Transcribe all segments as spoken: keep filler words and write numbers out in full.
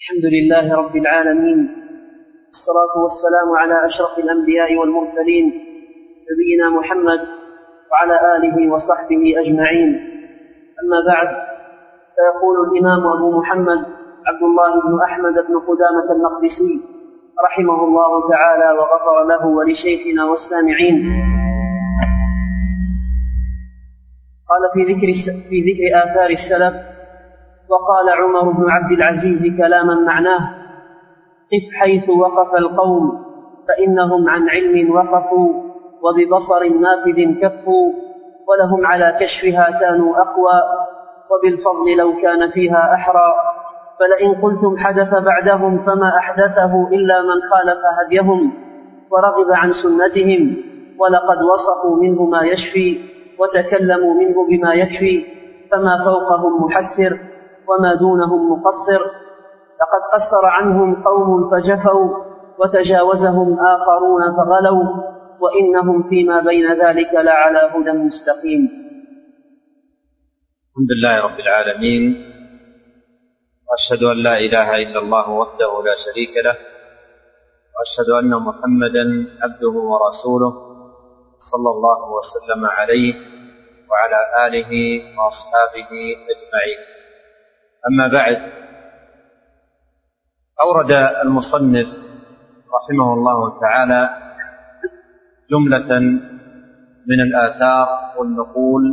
الحمد لله رب العالمين، والصلاة والسلام على أشرف الأنبياء والمرسلين نبينا محمد وعلى آله وصحبه أجمعين. أما بعد، فيقول الإمام أبو محمد عبد الله بن أحمد بن قدامة المقدسي رحمه الله تعالى وغفر له ولشيخنا والسامعين، قال في ذكر, في ذكر آثار السلف: وقال عمر بن عبد العزيز كلاما معناه: قف حيث وقف القوم فإنهم عن علم وقفوا وببصر نافذ كفوا، ولهم على كشفها كانوا أقوى وبالفضل لو كان فيها أحرى، فلئن قلتم حدث بعدهم فما أحدثه إلا من خالف هديهم ورغب عن سنتهم، ولقد وصفوا منه ما يشفي وتكلموا منه بما يكفي، فما فوقهم محسر وما دونهم مقصر. لقد قصر عنهم قوم فجفوا وتجاوزهم آخرون فغلوا، وإنهم فيما بين ذلك لعلى هدى مستقيم. الحمد لله رب العالمين، وأشهد أن لا إله إلا الله وحده لا شريك له، وأشهد أن محمدا عبده ورسوله صلى الله وسلم عليه وعلى آله وأصحابه أجمعين. أما بعد، أورد المصنف رحمه الله تعالى جملة من الآثار والنقول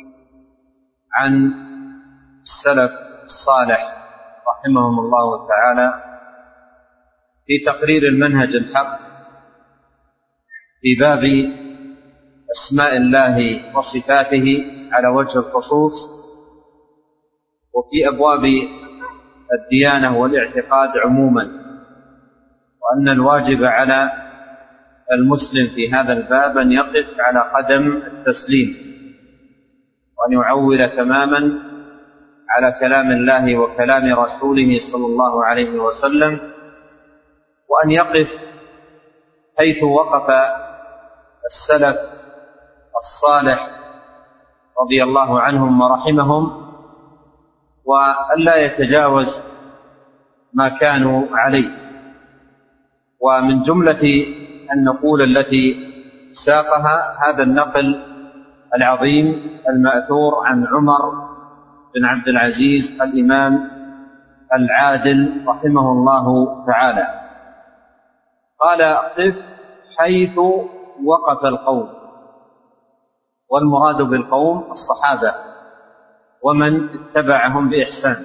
عن السلف الصالح رحمهم الله تعالى في تقرير المنهج الحق في باب أسماء الله وصفاته على وجه الخصوص، وفي أبواب الديانة والاعتقاد عموما، وأن الواجب على المسلم في هذا الباب أن يقف على قدم التسليم، وأن يعول تماما على كلام الله وكلام رسوله صلى الله عليه وسلم، وأن يقف حيث وقف السلف الصالح رضي الله عنهم ورحمهم، وألا يتجاوز ما كانوا عليه. ومن جملة النقول التي ساقها هذا النقل العظيم المأثور عن عمر بن عبد العزيز الإمام العادل رحمه الله تعالى، قال: قف حيث وقف القوم. والمراد بالقوم الصحابة ومن اتبعهم بإحسان.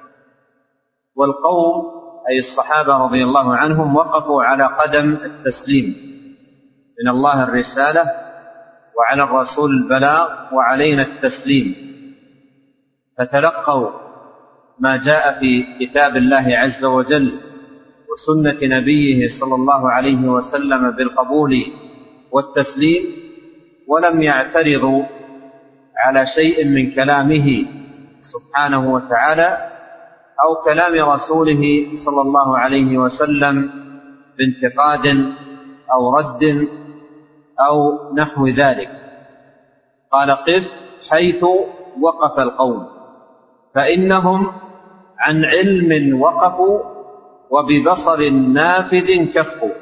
والقوم أي الصحابة رضي الله عنهم وقفوا على قدم التسليم، من الله الرسالة وعلى الرسول البلاغ وعلينا التسليم، فتلقوا ما جاء في كتاب الله عز وجل وسنة نبيه صلى الله عليه وسلم بالقبول والتسليم، ولم يعترضوا على شيء من كلامه سبحانه وتعالى أو كلام رسوله صلى الله عليه وسلم بانتقاد أو رد أو نحو ذلك. قال: قف حيث وقف القوم فإنهم عن علم وقفوا وببصر نافذ كفوا.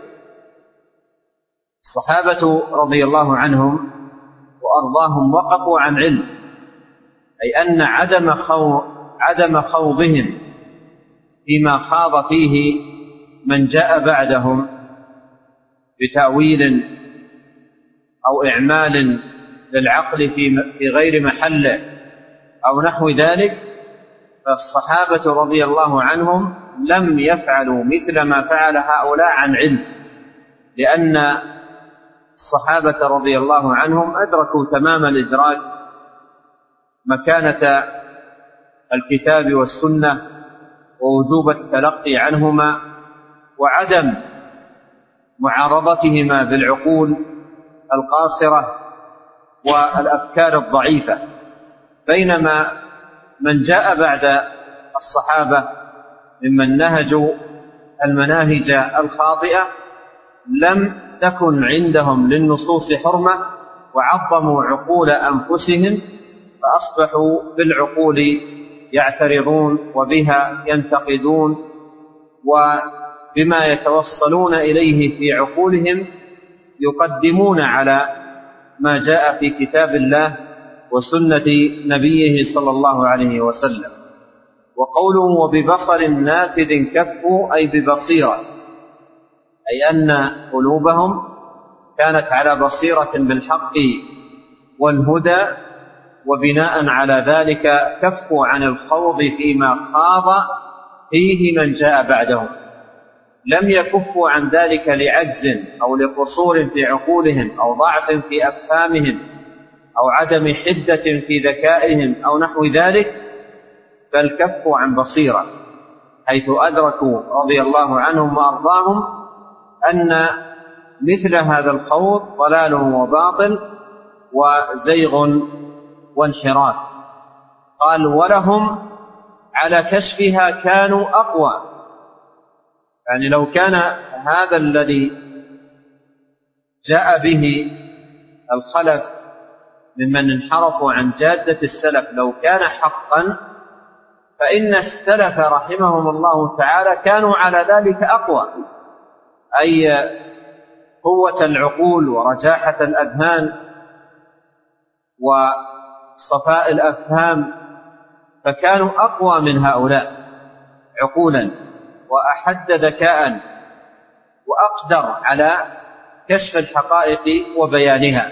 الصحابة رضي الله عنهم وأرضاهم وقفوا عن علم، أي أن عدم خوض عدم خوضهم فيما خاض فيه من جاء بعدهم بتأويل أو إعمال للعقل في غير محله أو نحو ذلك، فالصحابة رضي الله عنهم لم يفعلوا مثل ما فعل هؤلاء عن علم، لأن الصحابة رضي الله عنهم أدركوا تمام الإدراك مكانة الكتاب والسنة ووجوب التلقي عنهما وعدم معارضتهما بالعقول القاصرة والأفكار الضعيفة، بينما من جاء بعد الصحابة ممن نهجوا المناهج الخاطئة لم تكن عندهم للنصوص حرمة، وعظموا عقول أنفسهم، فأصبحوا بالعقول يعترضون وبها ينتقدون وبما يتوصلون إليه في عقولهم يقدمون على ما جاء في كتاب الله وسنة نبيه صلى الله عليه وسلم. وقوله وببصر نافذ كفوا أي ببصيرة، أي أن قلوبهم كانت على بصيرة بالحق والهدى، وبناء على ذلك كفوا عن الخوض فيما خاض فيه من جاء بعدهم. لم يكفوا عن ذلك لعجز أو لقصور في عقولهم أو ضعف في أفهامهم أو عدم حدة في ذكائهم أو نحو ذلك، بل كفوا عن بصيرة، حيث أدركوا رضي الله عنهم وأرضاهم أن مثل هذا الخوض ضلال وباطل وزيغ وانحراف. قال ولهم على كشفها كانوا أقوى، يعني لو كان هذا الذي جاء به الخلف ممن انحرفوا عن جادة السلف لو كان حقا، فإن السلف رحمهم الله تعالى كانوا على ذلك أقوى، أي قوة العقول ورجاحة الأذهان وصفاء الأفهام، فكانوا أقوى من هؤلاء عقولا وأحد ذكاء وأقدر على كشف الحقائق وبيانها.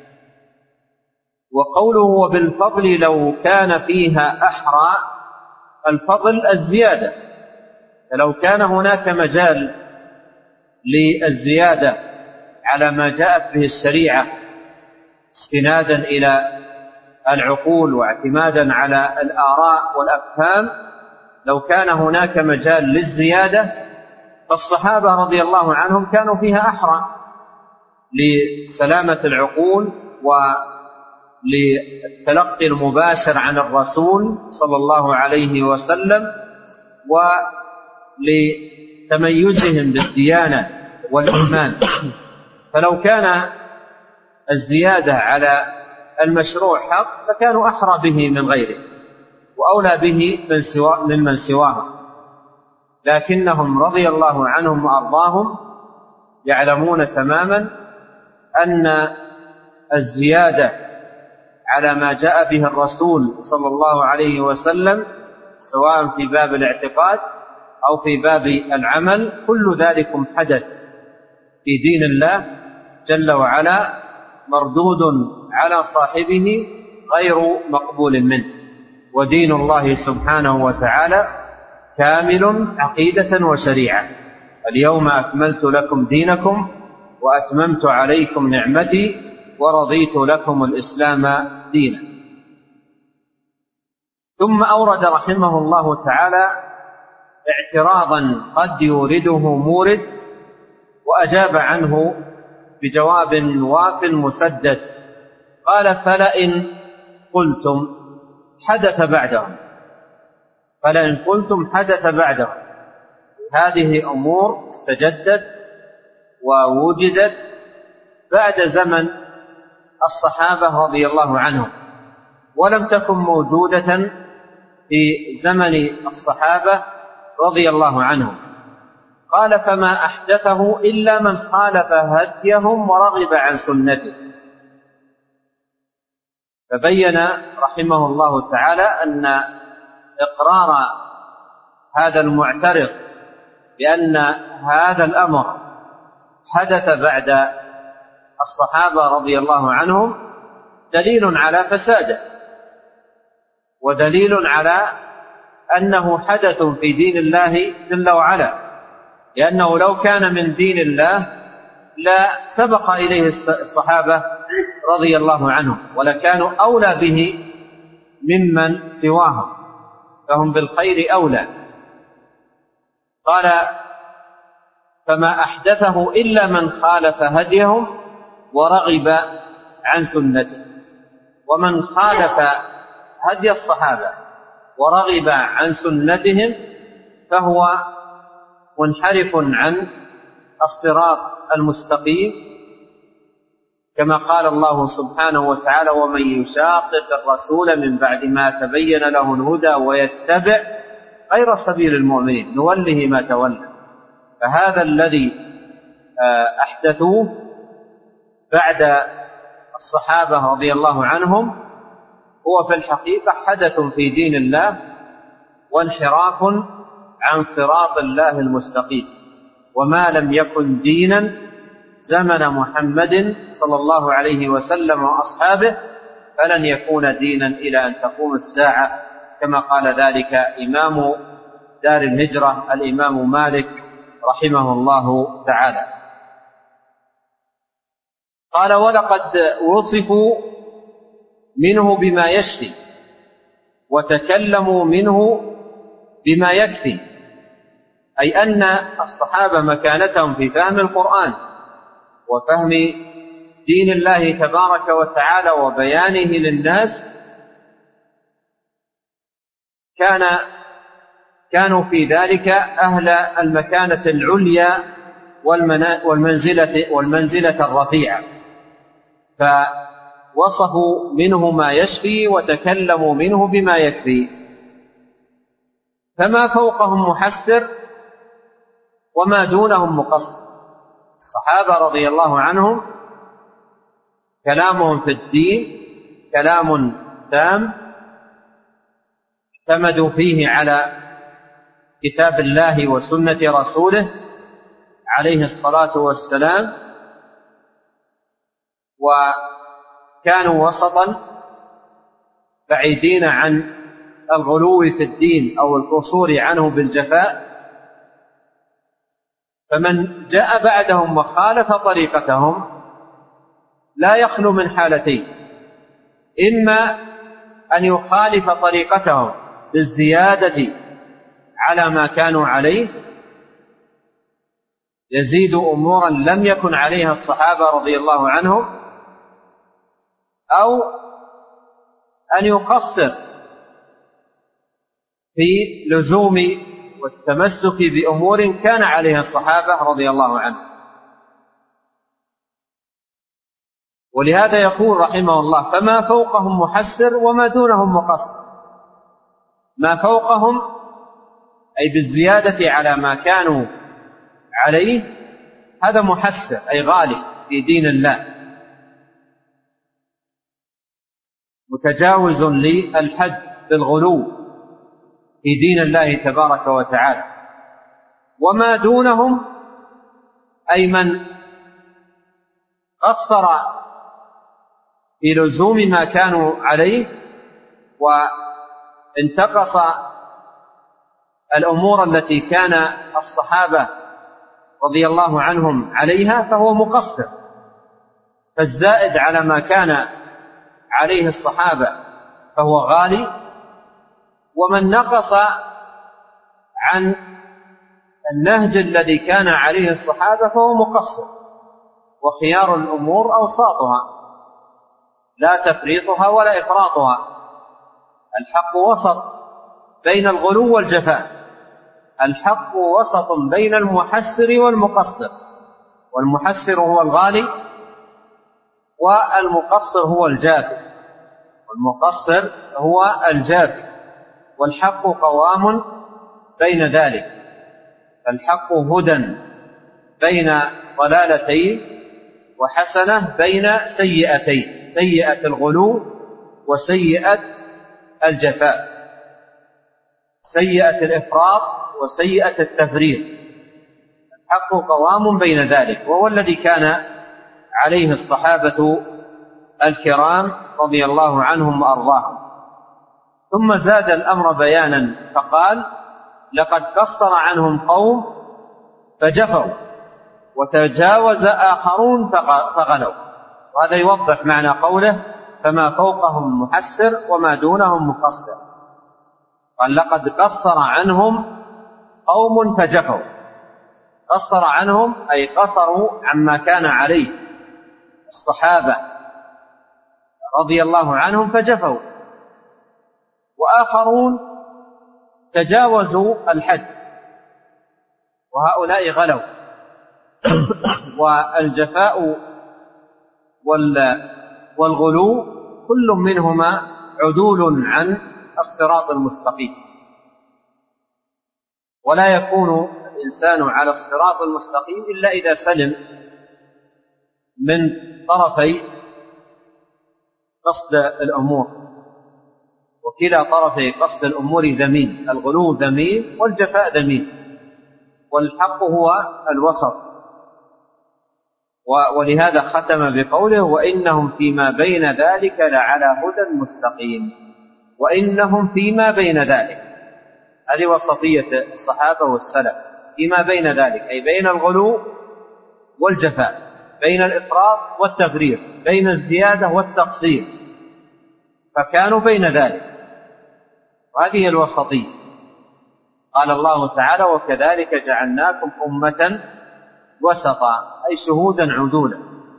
وقوله وبالفضل لو كان فيها أحرى، الفضل الزيادة، فلو كان هناك مجال للزيادة على ما جاءت به الشريعة استنادا إلى العقول واعتمادا على الآراء والأفهام، لو كان هناك مجال للزيادة فالصحابة رضي الله عنهم كانوا فيها أحرى لسلامة العقول وللتلقي المباشر عن الرسول صلى الله عليه وسلم ولتميزهم بالديانة والإيمان. فلو كان الزيادة على المشروع حق فكانوا أحرى به من غيره وأولى به من سوا ممن سواهم، لكنهم رضي الله عنهم وأرضاهم يعلمون تماما أن الزيادة على ما جاء به الرسول صلى الله عليه وسلم سواء في باب الاعتقاد أو في باب العمل كل ذلك حدث في دين الله جل وعلا مردود على صاحبه غير مقبول منه. ودين الله سبحانه وتعالى كامل عقيدة وشريعة. اليوم أكملت لكم دينكم وأتممت عليكم نعمتي ورضيت لكم الإسلام دينا. ثم أورد رحمه الله تعالى اعتراضا قد يورده مورد، وأجاب عنه بجواب واف مسدد. قال فلئن قلتم حدث بعدهم فلئن قلتم حدث بعدهم هذه أمور استجدت ووجدت بعد زمن الصحابة رضي الله عنهم، ولم تكن موجودة في زمن الصحابة رضي الله عنهم. قال فما أحدثه إلا من خالف هديهم ورغب عن سنته. فبين رحمه الله تعالى أن إقرار هذا المعترض بأن هذا الأمر حدث بعد الصحابة رضي الله عنهم دليل على فساده، ودليل على أنه حدث في دين الله جل وعلا، لأنه لو كان من دين الله لا سبق إليه الصحابة رضي الله عنهم ولكانوا أولى به ممن سواهم، فهم بالخير أولى. قال فما أحدثه إلا من خالف هديهم ورغب عن سنته. ومن خالف هدي الصحابة ورغب عن سنتهم فهو منحرف عن الصراط المستقيم، كما قال الله سبحانه وتعالى ومن يشاقق الرسول من بعد ما تبين له الهدى ويتبع غير سبيل المؤمنين نوله ما تولى. فهذا الذي أحدثوه بعد الصحابة رضي الله عنهم هو في الحقيقة حدث في دين الله وانحراف عن صراط الله المستقيم، وما لم يكن دينا زمن محمد صلى الله عليه وسلم وأصحابه فلن يكون دينا إلى أن تقوم الساعة، كما قال ذلك إمام دار الهجرة الإمام مالك رحمه الله تعالى. قال: ولقد وصفوا منه بما يشفي وتكلموا منه بما يكفي، أي أن الصحابة مكانتهم في فهم القرآن وفهم دين الله تبارك وتعالى وبيانه للناس كان كانوا في ذلك أهل المكانة العليا والمنزلة, والمنزلة الرفيعة، فوصفوا منه ما يشفي وتكلموا منه بما يكفي، فما فوقهم محسر وما دونهم مقصر. الصحابة رضي الله عنهم كلامهم في الدين كلام تام اعتمدوا فيه على كتاب الله وسنة رسوله عليه الصلاة والسلام، وكانوا وسطا بعيدين عن الغلو في الدين أو القصور عنه بالجفاء. فمن جاء بعدهم وخالف طريقتهم لا يخلو من حالتين: إما أن يخالف طريقتهم بالزيادة على ما كانوا عليه، يزيد أمورا لم يكن عليها الصحابة رضي الله عنهم، أو أن يقصر في لزوم والتمسك بأمور كان عليها الصحابة رضي الله عنهم. ولهذا يقول رحمه الله: فما فوقهم محسر وما دونهم مقصر. ما فوقهم أي بالزيادة على ما كانوا عليه هذا محسر أي غالي في دين الله، متجاوز للحد بالغلو في دين الله تبارك وتعالى. وما دونهم أي من قصر في لزوم ما كانوا عليه وانتقص الأمور التي كان الصحابة رضي الله عنهم عليها فهو مقصر. فالزائد على ما كان عليه الصحابة فهو غالي، ومن نقص عن النهج الذي كان عليه الصحابة فهو مقصر. وخيار الأمور أوساطها لا تفريطها ولا إفراطها، الحق وسط بين الغلو والجفاء، الحق وسط بين المحسر والمقصر، والمحسر هو الغالي والمقصر هو الجافي، والمقصر هو الجافي، والحق قوام بين ذلك. الحق هدى بين ضلالتين، وحسنة بين سيئتين: سيئة الغلو وسيئة الجفاء، سيئة الإفراط وسيئة التفريط. الحق قوام بين ذلك، وهو الذي كان عليه الصحابة الكرام رضي الله عنهم وأرضاهم. ثم زاد الأمر بيانا فقال: لقد قصر عنهم قوم فجفوا وتجاوز آخرون فغلوا. وهذا يوضح معنى قوله: فما فوقهم محسر وما دونهم مقصر. قال: لقد قصر عنهم قوم فجفوا. قصر عنهم أي قصروا عما كان عليه الصحابة رضي الله عنهم فجفوا، وآخرون تجاوزوا الحد، وهؤلاء غلوا. والجفاء والغلو كل منهما عدول عن الصراط المستقيم. ولا يكون الإنسان على الصراط المستقيم إلا إذا سلم من طرفي قصد الأمور، وكلا طرفي قصد الأمور ذميم، الغلو ذميم والجفاء ذميم، والحق هو الوسط. ولهذا ختم بقوله: وإنهم فيما بين ذلك لعلى هدى مستقيم. وإنهم فيما بين ذلك، هذه وسطية الصحابة والسلف، فيما بين ذلك أي بين الغلو والجفاء، بين الإفراط والتفريط، بين الزيادة والتقصير، فكانوا بين ذلك، وهذه الوسطية. قال الله تعالى: وكذلك جعلناكم أمة وسطا، أي شهودا عدولا.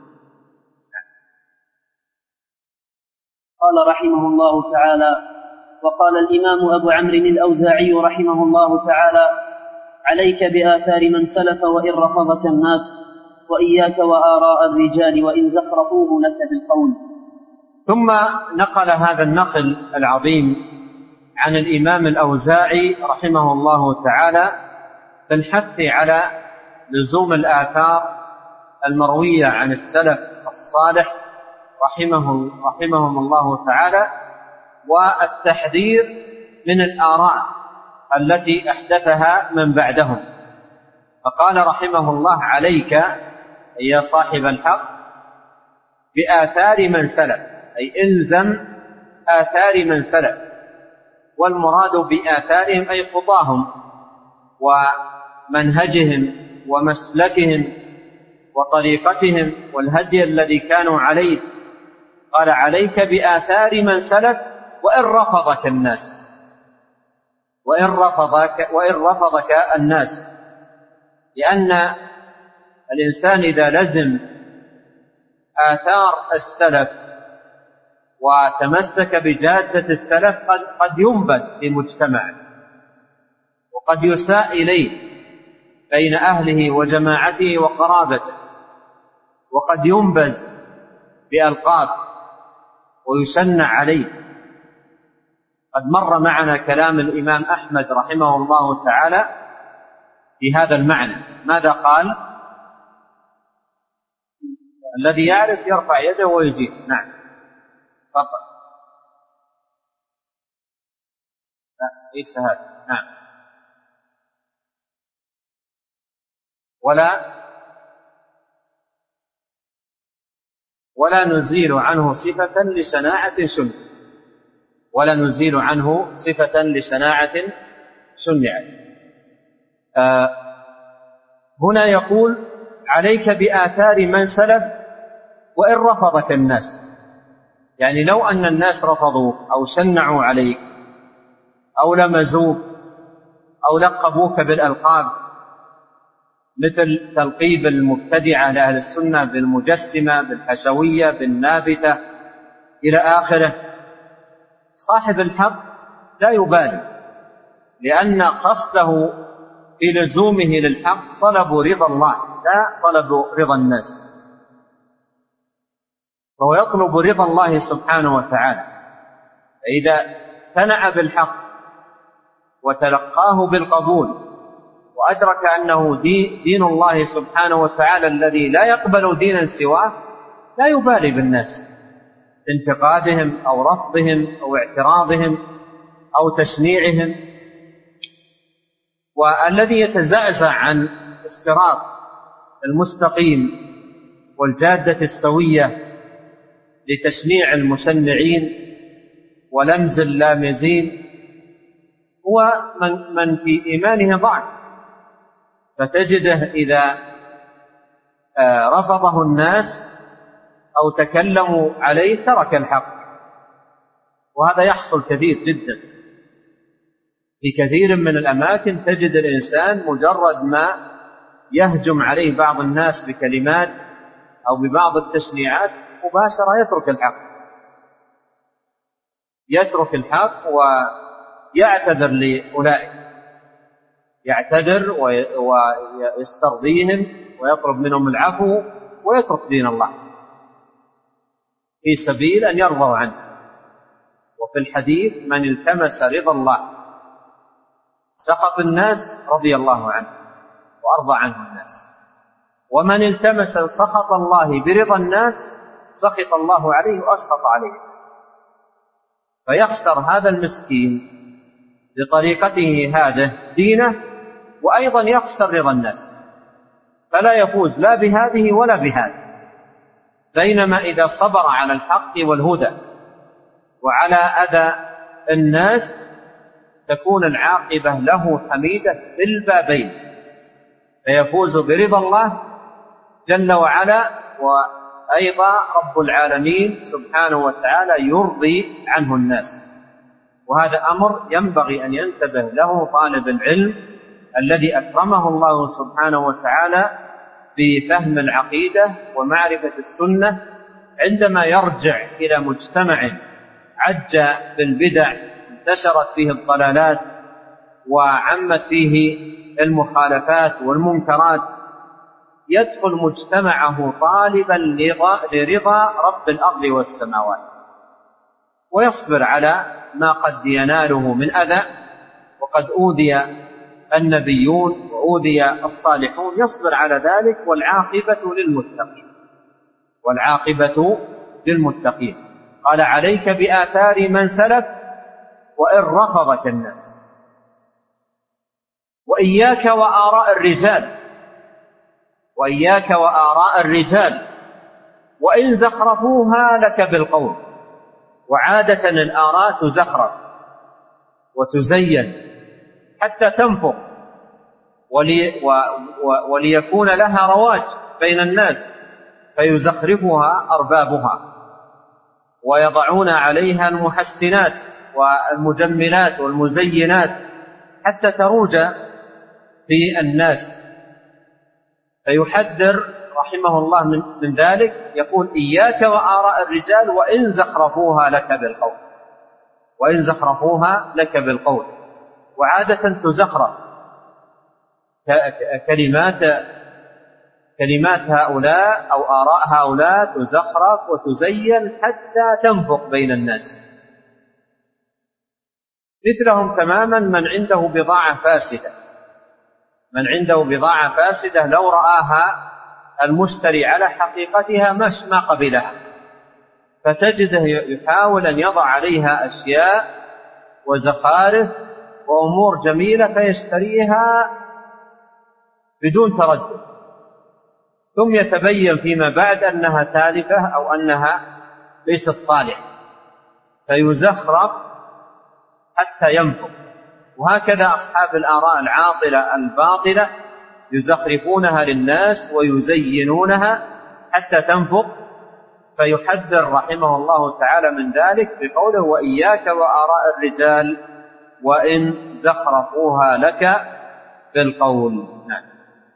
قال رحمه الله تعالى: وقال الإمام أبو عمرو الأوزاعي رحمه الله تعالى: عليك بآثار من سلف وإن رفضك الناس، وإياك وآراء الرجال وإن زخرفوه لك بالقول. ثم نقل هذا النقل العظيم عن الإمام الأوزاعي رحمه الله تعالى في الحث على لزوم الآثار المروية عن السلف الصالح رحمه رحمهم الله تعالى، والتحذير من الآراء التي أحدثها من بعدهم. فقال رحمه الله: عليك يا صاحب الحق بآثار من سلف، أي إلزم آثار من سلف، والمراد بآثارهم أي خطاهم ومنهجهم ومسلكهم وطريقتهم والهدي الذي كانوا عليه. قال: عليك بآثار من سلف وإن رفضك الناس، وإن رفضك, وإن رفضك الناس، لأن الإنسان إذا لزم آثار السلف وتمسك بجادة السلف قد, قد ينبذ في مجتمعه، وقد يساء إليه بين أهله وجماعته وقرابته، وقد ينبذ بألقاب ويشنع عليه. قد مر معنا كلام الإمام أحمد رحمه الله تعالى في هذا المعنى. ماذا قال؟ الذي يعرف يرفع يده ويجيب. نعم، تفضل. ليس هذا. نعم. ولا ولا نزيل عنه صفة لشناعة شنع، ولا نزيل عنه صفة لشناعة شنعت. آه هنا يقول: عليك بآثار من سلف وإن رفضك الناس، يعني لو أن الناس رفضوك أو شنعوا عليك أو لمزوك أو لقبوك بالألقاب، مثل تلقيب المبتدعة لأهل السنة بالمجسمة، بالحشوية، بالنابتة إلى آخره، صاحب الحق لا يبالي، لأن قصده في لزومه للحق طلب رضا الله لا طلب رضا الناس، فهو يطلب رضا الله سبحانه وتعالى. فإذا اقتنع بالحق وتلقاه بالقبول وأدرك أنه دين الله سبحانه وتعالى الذي لا يقبل دينا سواه، لا يبالي بالناس انتقادهم أو رفضهم أو اعتراضهم أو تشنيعهم. والذي يتزعزع عن الصراط المستقيم والجادة السوية لتشنيع المشنعين ولمز اللامزين هو من, من في إيمانه ضعف، فتجده إذا رفضه الناس أو تكلموا عليه ترك الحق، وهذا يحصل كثير جدا في كثير من الأماكن. تجد الإنسان مجرد ما يهجم عليه بعض الناس بكلمات أو ببعض التشنيعات مباشرة يترك الحق، يترك الحق ويعتذر لأولئك، يعتذر ويسترضيهم ويطلب منهم العفو ويترك دين الله في سبيل أن يرضوا عنه. وفي الحديث: من التمس رضا الله سخط الناس رضي الله عنه وأرضى عنه الناس، ومن التمس سخط الله برضا الناس سخط الله عليه وأسخط عليه الناس. فيخسر هذا المسكين بطريقته هذه دينه، وأيضا يخسر رضا الناس، فلا يفوز لا بهذه ولا بهذه. بينما إذا صبر على الحق والهدى وعلى أذى الناس تكون العاقبة له حميدة في البابين، فيفوز برضا الله جل وعلا، وأيضا رب العالمين سبحانه وتعالى يرضي عنه الناس. وهذا أمر ينبغي أن ينتبه له طالب العلم الذي أكرمه الله سبحانه وتعالى بفهم العقيدة ومعرفة السنة، عندما يرجع إلى مجتمع عج بالبدع انتشرت فيه الضلالات وعمت فيه المخالفات والمنكرات، يدخل مجتمعه طالبا لرضا رب الأرض والسماوات، ويصبر على ما قد يناله من أذى، وقد أوذي النبيون وأوذي الصالحون، يصبر على ذلك، والعاقبة للمتقين والعاقبة للمتقين. قال: عليك بآثار من سلف وإن رفضك الناس، وإياك وآراء الرجال وإياك وآراء الرجال وإن زخرفوها لك بالقول. وعادة الآراء تزخرف وتزين حتى تنفق ولي و و وليكون لها رواج بين الناس، فيزخرفها أربابها ويضعون عليها المحسنات والمجملات والمزينات حتى تروج في الناس. فيحذر رحمه الله من, من ذلك، يقول: إياك وآراء الرجال وإن زخرفوها لك بالقول وإن زخرفوها لك بالقول. وعادة تزخرف كلمات كلمات هؤلاء أو آراء هؤلاء تزخرف وتزين حتى تنفق بين الناس. مثلهم تماما من عنده بضاعة فاسدة من عنده بضاعة فاسدة لو رآها المشتري على حقيقتها ما قبلها، فتجده يحاول أن يضع عليها أشياء وزخارف وأمور جميلة فيشتريها بدون تردد، ثم يتبين فيما بعد أنها تالفة أو أنها ليست صالحة، فيزخرف حتى ينفق. وهكذا أصحاب الآراء العاطلة الباطلة يزخرفونها للناس ويزينونها حتى تنفق. فيحذر رحمه الله تعالى من ذلك بقوله: وإياك وآراء الرجال وإن زخرفوها لك بالقول. نعم.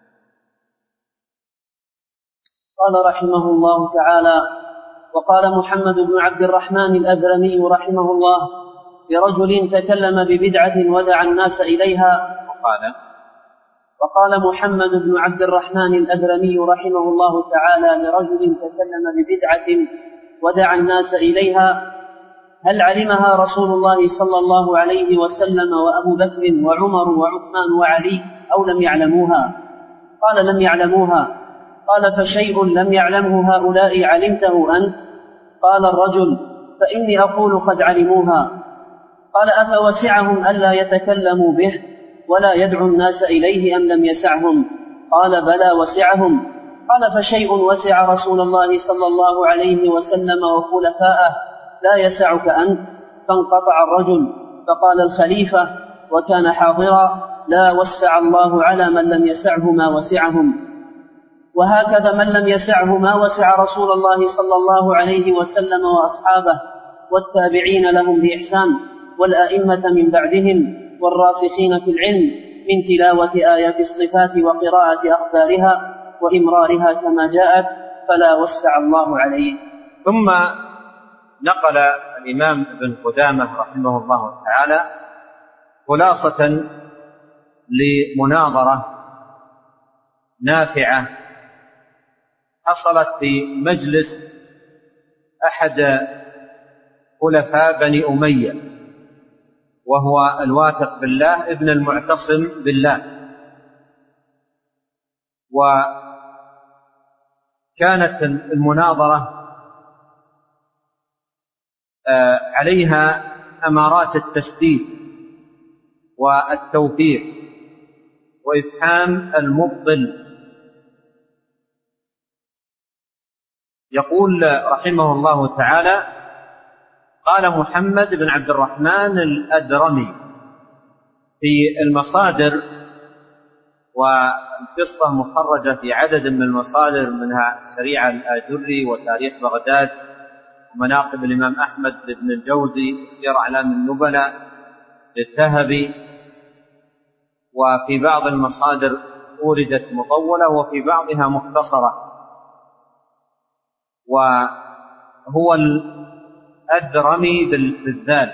قال رحمه الله تعالى: وقال محمد بن عبد الرحمن الأذرمي رحمه الله لرجل تكلم ببدعة ودعا الناس إليها. وقال وقال محمد بن عبد الرحمن الأذرمي رحمه الله تعالى لرجل تكلم ببدعة ودعا الناس إليها: هل علمها رسول الله صلى الله عليه وسلم وأبو بكر وعمر وعثمان وعلي أو لم يعلموها؟ قال: لم يعلموها. قال: فشيء لم يعلمه هؤلاء علمته أنت؟ قال الرجل: فإني أقول قد علموها. قال: أفوسعهم ألا يتكلموا به ولا يدعو الناس إليه أم لم يسعهم؟ قال: بلى وسعهم. قال: فشيء وسع رسول الله صلى الله عليه وسلم وخلفاءه لا يسعك أنت؟ فانقطع الرجل. فقال الخليفة وكان حاضرا: لا وسع الله على من لم يسعه ما وسعهم. وهكذا من لم يسعه ما وسع رسول الله صلى الله عليه وسلم وأصحابه والتابعين لهم بإحسان والأئمة من بعدهم والراسخين في العلم من تلاوة آيات الصفات وقراءة أخبارها وإمرارها كما جاءت، فلا وسع الله عليه. ثم نقل الإمام ابن قدامة رحمه الله تعالى خلاصة لمناظرة نافعة حصلت في مجلس أحد خلفاء بني أمية، وهو الواثق بالله ابن المعتصم بالله. وكانت المناظرة عليها أمارات التسديد والتوفيق وإفحام المبطل. يقول رحمه الله تعالى: قال محمد بن عبد الرحمن الأدرمي في المصادر، والقصة مخرجة في عدد من المصادر منها الشريعة الآجري وتاريخ بغداد ومناقب الإمام أحمد بن الجوزي وسير أعلام النبلاء للذهبي، وفي بعض المصادر أوردت مطولة وفي بعضها مختصرة. وهو الأدرمي بالذال،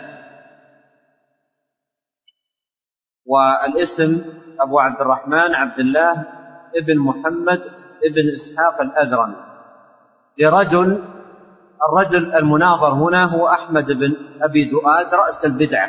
والاسم أبو عبد الرحمن عبد الله ابن محمد ابن إسحاق الأدرمي لرجل. الرجل المناظر هنا هو أحمد بن أبي دؤاد رأس البدعة.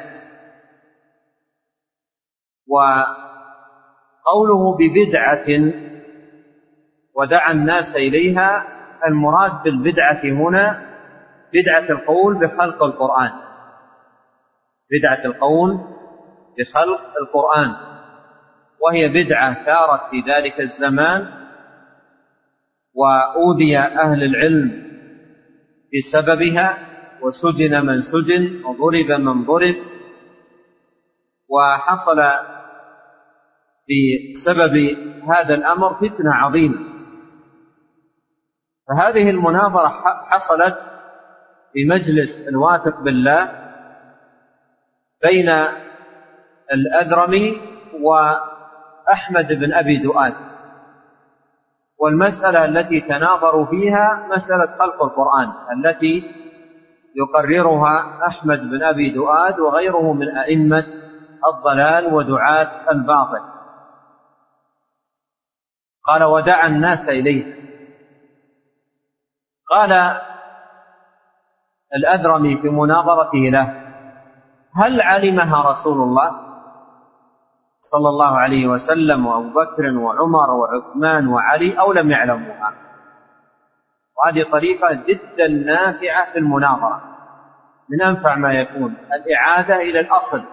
وقوله ببدعة ودعا الناس إليها، المراد بالبدعة هنا بدعة القول بخلق القرآن، بدعة القول بخلق القرآن، وهي بدعة ثارت في ذلك الزمان وأوذي أهل العلم بسببها، وسجن من سجن وضرب من ضرب، وحصل بسبب هذا الأمر فتنة عظيمة. فهذه المناظرة حصلت في مجلس الواثق بالله بين الأدرمي وأحمد بن أبي دؤاد، والمسألة التي تناظروا فيها مسألة خلق القرآن التي يقررها أحمد بن أبي دؤاد وغيره من أئمة الضلال ودعاة الباطل. قال: ودعا الناس إليه. قال الأدرمي في مناظرته له: هل علمها رسول الله صلى الله عليه وسلم وأبو بكر وعمر وعثمان وعلي أو لم يعلموها؟ وهذه طريقة جدا نافعة في المناظرة، من أنفع ما يكون الإعادة إلى الأصل.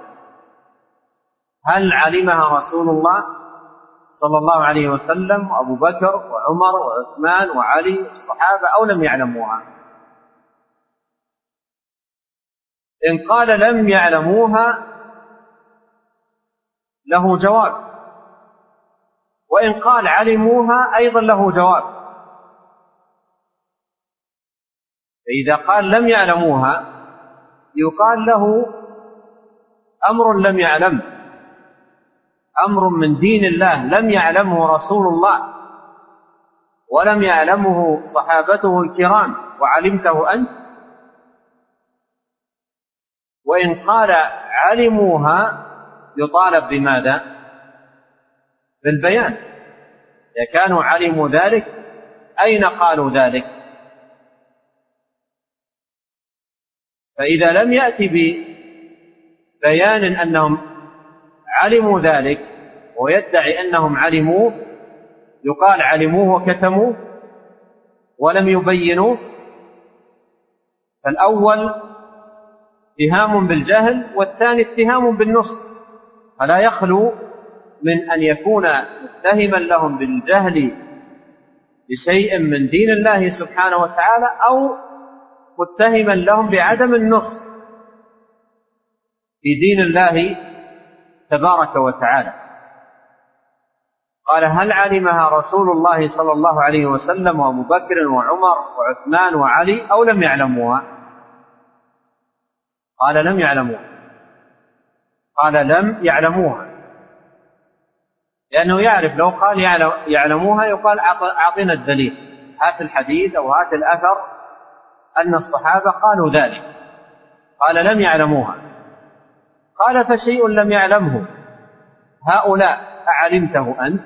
هل علمها رسول الله صلى الله عليه وسلم وأبو بكر وعمر وعثمان وعلي والصحابة أو لم يعلموها؟ إن قال لم يعلموها له جواب، وإن قال علموها أيضا له جواب. فإذا قال لم يعلموها يقال له أمر لم يعلم، أمر من دين الله لم يعلمه رسول الله ولم يعلمه صحابته الكرام وعلمته أنت. وإن قال علموها يطالب بماذا؟ بالبيان. إذا كانوا علموا ذلك أين قالوا ذلك؟ فإذا لم يأتي ببيان أنهم علموا ذلك ويدعي أنهم علموه يقال علموه وكتموه ولم يبينوه. فالأول اتهام بالجهل والثاني اتهام بالنصح، فلا يخلو من أن يكون متهما لهم بالجهل بشيء من دين الله سبحانه وتعالى أو متهما لهم بعدم النصح في دين الله تبارك وتعالى. قال: هل علمها رسول الله صلى الله عليه وسلم وأبو بكر وعمر وعثمان وعلي أو لم يعلموها؟ قال: لم يعلموها. قال: لم يعلموها، لأنه يعرف لو قال يعلموها يقال أعطنا الدليل، هات الحديث أو هات الأثر أن الصحابة قالوا ذلك. قال: لم يعلموها. قال: فشيء لم يعلمه هؤلاء أعلمته أنت؟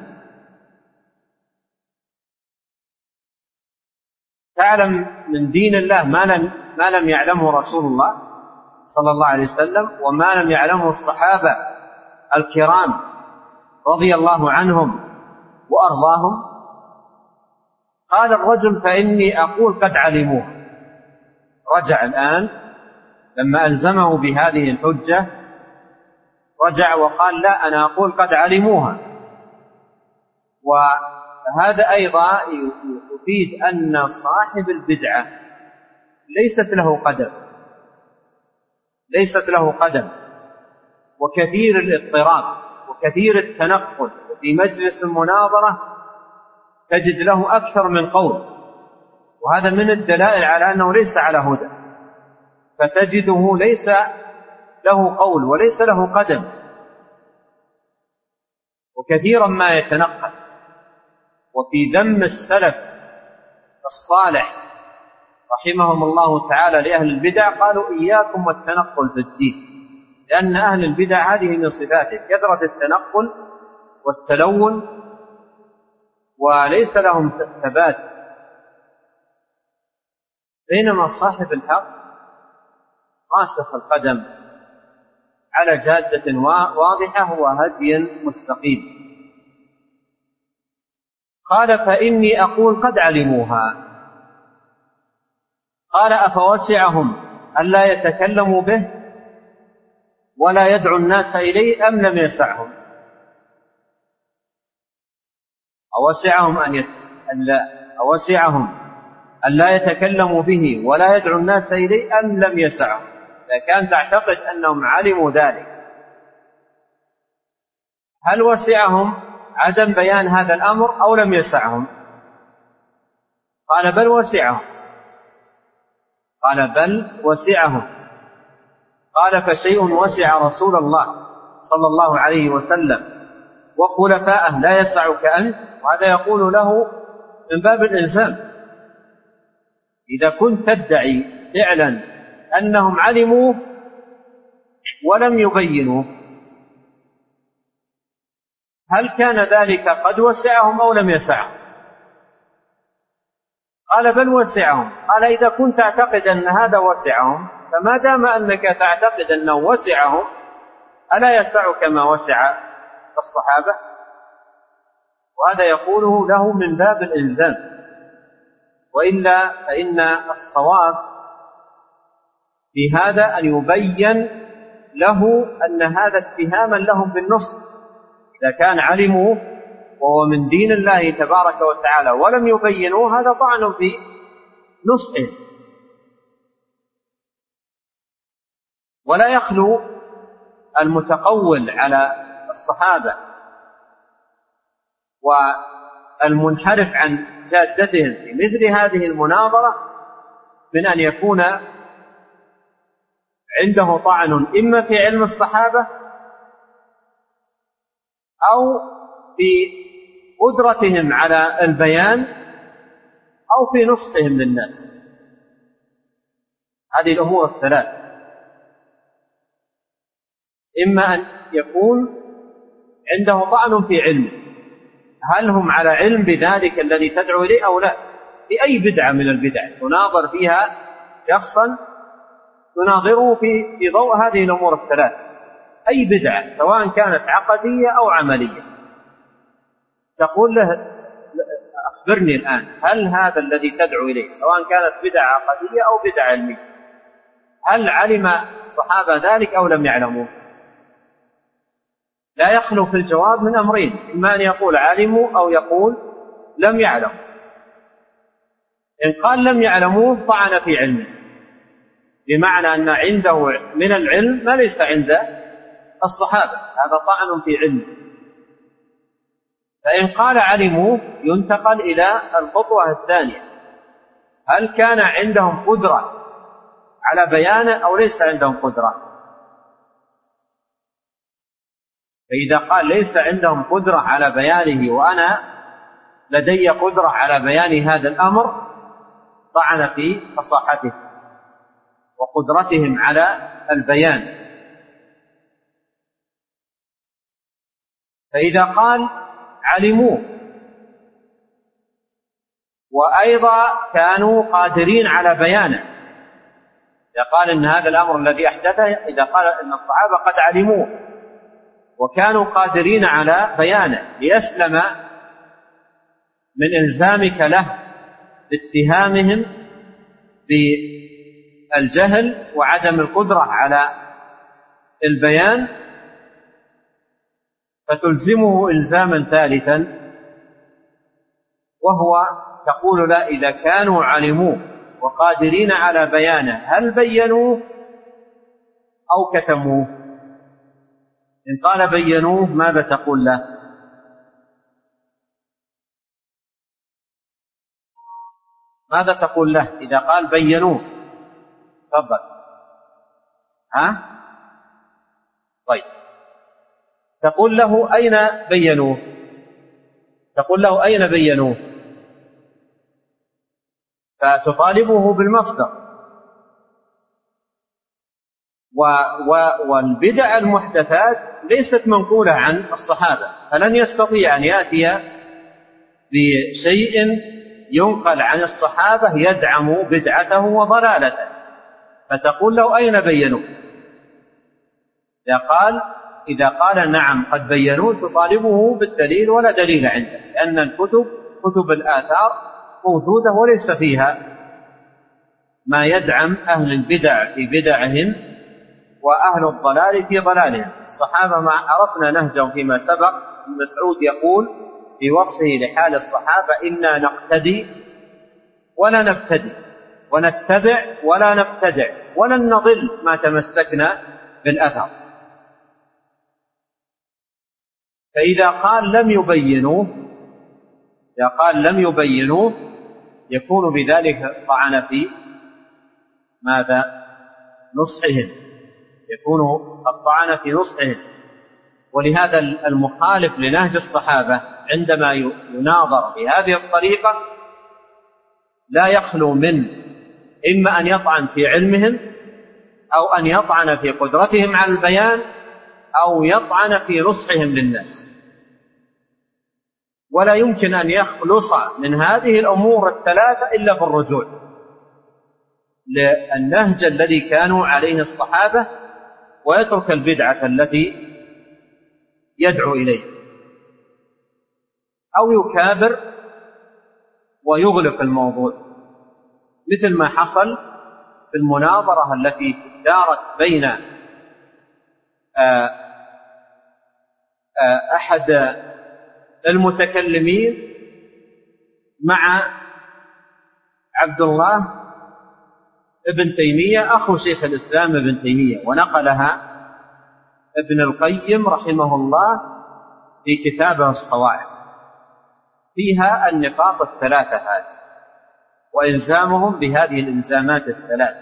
تعلم من دين الله ما لم, ما لم يعلمه رسول الله؟ صلى الله عليه وسلم وما لم يعلمه الصحابة الكرام رضي الله عنهم وأرضاهم؟ قال الرجل: فإني أقول قد علموه. رجع الآن لما ألزمه بهذه الحجة، رجع وقال: لا، أنا أقول قد علموها. وهذا أيضا يفيد أن صاحب البدعة ليست له قدم، ليست له قدم وكثير الاضطراب وكثير التنقل، وفي مجلس المناظرة تجد له أكثر من قول، وهذا من الدلائل على أنه ليس على هدى، فتجده ليس له قول وليس له قدم، وكثيرا ما يتنقل. وفي ذم السلف الصالح رحمهم الله تعالى لأهل البدع قالوا: إياكم والتنقل في الدين، لأن أهل البدع هذه من صفاتهم كثرة التنقل والتلون، وليس لهم ثبات، بينما صاحب الحق راسخ القدم على جادة واضحة وهدي مستقيم. قال: فإني أقول قد علموها. قال: أفوسعهم ألا يتكلموا به ولا يدعو الناس إليه أم لم يسعهم؟ أوسعهم أن يت... ألا... أوسعهم ألا يتكلموا به ولا يدعو الناس إليه أم لم يسعهم؟ إذا كان تعتقد أنهم علموا ذلك، هل وسعهم عدم بيان هذا الأمر أو لم يسعهم؟ قال: بل وسعهم. قال: بل وسعهم. قال: فشيء وسع رسول الله صلى الله عليه وسلم وخلفاءه لا يسعك أنت؟ وهذا يقول له من باب الإلزام. إذا كنت تدعي فعلا أنهم علموا ولم يبينوا، هل كان ذلك قد وسعهم أو لم يسعهم؟ قال: بل وسعهم. قال: إذا كنت تعتقد أن هذا وسعهم، فما دام أنك تعتقد أنه وسعهم، ألا يسعك ما وسع الصحابة؟ وهذا يقوله له من باب الإلزام، وإلا فإن الصواب في هذا أن يبين له أن هذا اتهاما لهم بالنصح. إذا كان علموا وهو من دين الله تبارك وتعالى ولم يبينوا، هذا طعن في نصحه. ولا يخلو المتقول على الصحابة والمنحرف عن جادتهم في مثل هذه المناظرة من أن يكون عنده طعن إما في علم الصحابة أو في قدرتهم على البيان أو في نصحهم للناس. هذه الأمور الثلاث: إما أن يكون عنده طعن في علمه، هل هم على علم بذلك الذي تدعو إليه أو لا؟ في أي بدعة من البدع تناظر فيها شخصا، تناظره في في ضوء هذه الأمور الثلاث، أي بدعة سواء كانت عقدية أو عملية، تقول له: أخبرني الآن، هل هذا الذي تدعو إليه سواء كانت بدعة عقدية أو بدعة علمية، هل علم الصحابة ذلك أو لم يعلموا؟ لا يخلو في الجواب من أمرين: إما أن يقول علموا أو يقول لم يعلموا. إن قال لم يعلموه طعن في علمه، بمعنى أن عنده من العلم ما ليس عند الصحابة، هذا طعن في علمه. فإن قال علموا ينتقل إلى الخطوة الثانية: هل كان عندهم قدرة على بيانه أو ليس عندهم قدرة؟ فإذا قال ليس عندهم قدرة على بيانه وأنا لدي قدرة على بيان هذا الأمر، طعن في فصاحته وقدرتهم على البيان. فإذا قال علموه وأيضا كانوا قادرين على بيانه، إذا قال إن هذا الأمر الذي أحدثه، إذا قال إن الصحابة قد علموه وكانوا قادرين على بيانه ليسلم من إلزامك له باتهامهم بالجهل وعدم القدرة على البيان، فتلزمه إلزاما ثالثا، وهو تقول لا إذا كانوا علموه وقادرين على بيانه هل بينوه أو كتموه؟ إن قال بينوه ماذا تقول له؟ ماذا تقول له إذا قال بينوه؟ تفضل. ها؟ طيب، تقول له أين بينوه؟ تقول له أين بينوه؟ فتطالبه بالمصدر. والبدع المحدثات ليست منقولة عن الصحابة، فلن يستطيع أن يأتي بشيء ينقل عن الصحابة يدعم بدعته وضلالته، فتقول له أين بينوه؟ إذا قال إذا قال نعم قد بينوه تطالبه بالدليل ولا دليل عنده، لأن الكتب كتب الآثار موجودة وليس فيها ما يدعم أهل البدع في بدعهم وأهل الضلال في ضلالهم. الصحابة ما عرفنا نهجهم فيما سبق. مسعود يقول في وصفه لحال الصحابة إنا نقتدي ولا نبتدي ونتبع ولا نبتدع ولن نضل ما تمسكنا بالأثر. فإذا قال لم يبينوه إذا قال لم يبينوه يكون بذلك طعن في ماذا؟ نصحهم، يكون الطعن في نصحهم. ولهذا المخالف لنهج الصحابة عندما يناظر بهذه الطريقة لا يخلو من إما أن يطعن في علمهم أو أن يطعن في قدرتهم على البيان أو يطعن في نصحهم للناس، ولا يمكن أن يخلص من هذه الأمور الثلاثة إلا بالرجوع للنهج الذي كانوا عليه الصحابة، ويترك البدعة التي يدعو إليه، أو يكابر ويغلق الموضوع، مثل ما حصل في المناظرة التي دارت بين أحد المتكلمين مع عبد الله ابن تيمية أخو شيخ الإسلام ابن تيمية، ونقلها ابن القيم رحمه الله في كتابه الصواعق، فيها النقاط الثلاثة هذه وإلزامهم بهذه الإلزامات الثلاث.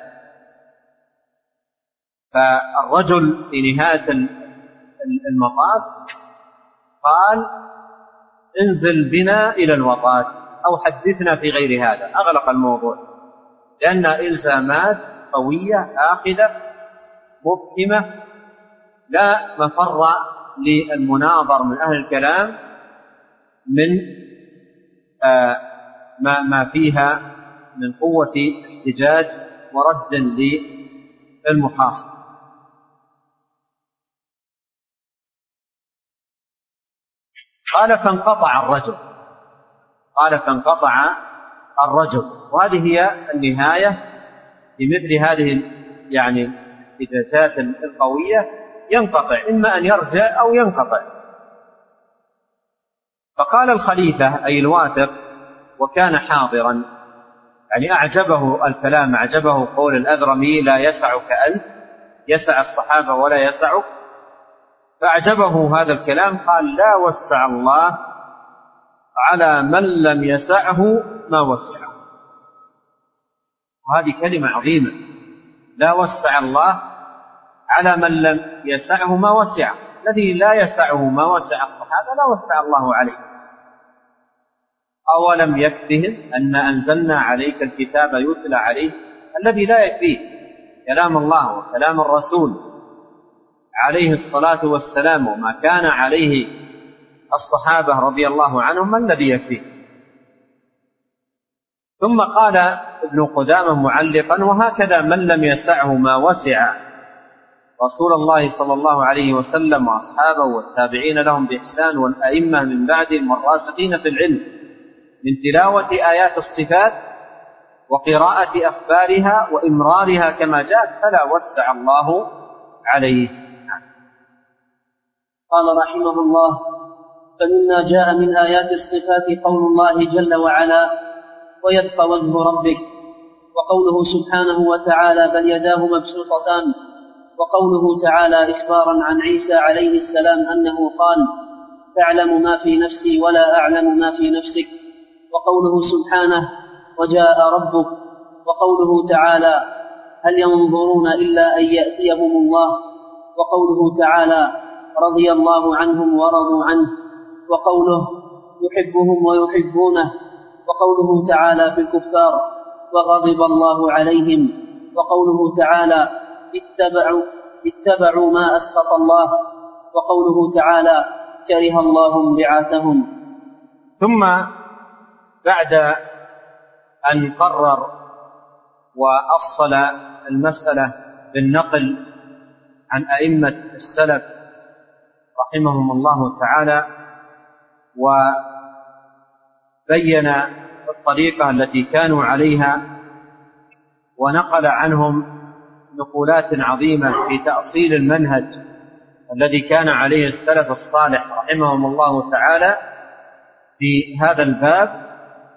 فالرجل في نهاية المطاف قال انزل بنا إلى الوطات أو حدثنا في غير هذا، أغلق الموضوع، لأن إلزامات قوية آخذة مفهمة لا مفر للمناظر من أهل الكلام من آه ما, ما فيها من قوة احتجاج ورد للمخاصم. قال فانقطع الرجل قال فانقطع الرجل وهذه هي النهاية في مثل هذه يعني الاحتجاجات القوية، ينقطع، إما أن يرجع أو ينقطع. فقال الخليفة أي الواثق وكان حاضرا، يعني أعجبه الكلام، أعجبه قول الأذرمي لا يسعك أنت، يسع الصحابة ولا يسعك، فأعجبه هذا الكلام، قال لا وسع الله على من لم يسعه ما وسعه. وهذه كلمة عظيمة، لا وسع الله على من لم يسعه ما وسعه. الذي لا يسعه ما وسع الصحابة لا وسع الله عليه. أولم يكفهم أن أنزلنا عليك الكتاب يتلى عليه، الذي لا يكفيه كلام الله وكلام الرسول عليه الصلاة والسلام وما كان عليه الصحابة رضي الله عنهم، ما الذي يكفيه؟ ثم قال ابن قدامة معلقا: وهكذا من لم يسعه ما وسع رسول الله صلى الله عليه وسلم وأصحابه والتابعين لهم بإحسان والأئمة من بعدهم والراسخين في العلم من تلاوة آيات الصفات وقراءة أخبارها وإمرارها كما جاءت فلا وسع الله عليه. قال رحمه الله: فمما جاء من آيات الصفات قول الله جل وعلا: ويبقى وجه ربك، وقوله سبحانه وتعالى: بل يداه مبسوطتان، وقوله تعالى إخبارا عن عيسى عليه السلام أنه قال: تعلم ما في نفسي ولا أعلم ما في نفسك، وقوله سبحانه: وجاء ربك، وقوله تعالى: هل ينظرون إلا أن يأتيهم الله، وقوله تعالى: رضي الله عنهم ورضوا عنه، وقوله: يحبهم ويحبونه، وقوله تعالى في الكفار: وغضب الله عليهم، وقوله تعالى: اتبعوا, اتبعوا ما أسخط الله، وقوله تعالى: كره الله انبعاثهم. ثم بعد أن قرر وأصل المسألة بالنقل عن أئمة السلف رحمهم الله تعالى وبين الطريقة التي كانوا عليها ونقل عنهم نقولات عظيمة في تأصيل المنهج الذي كان عليه السلف الصالح رحمهم الله تعالى في هذا الباب،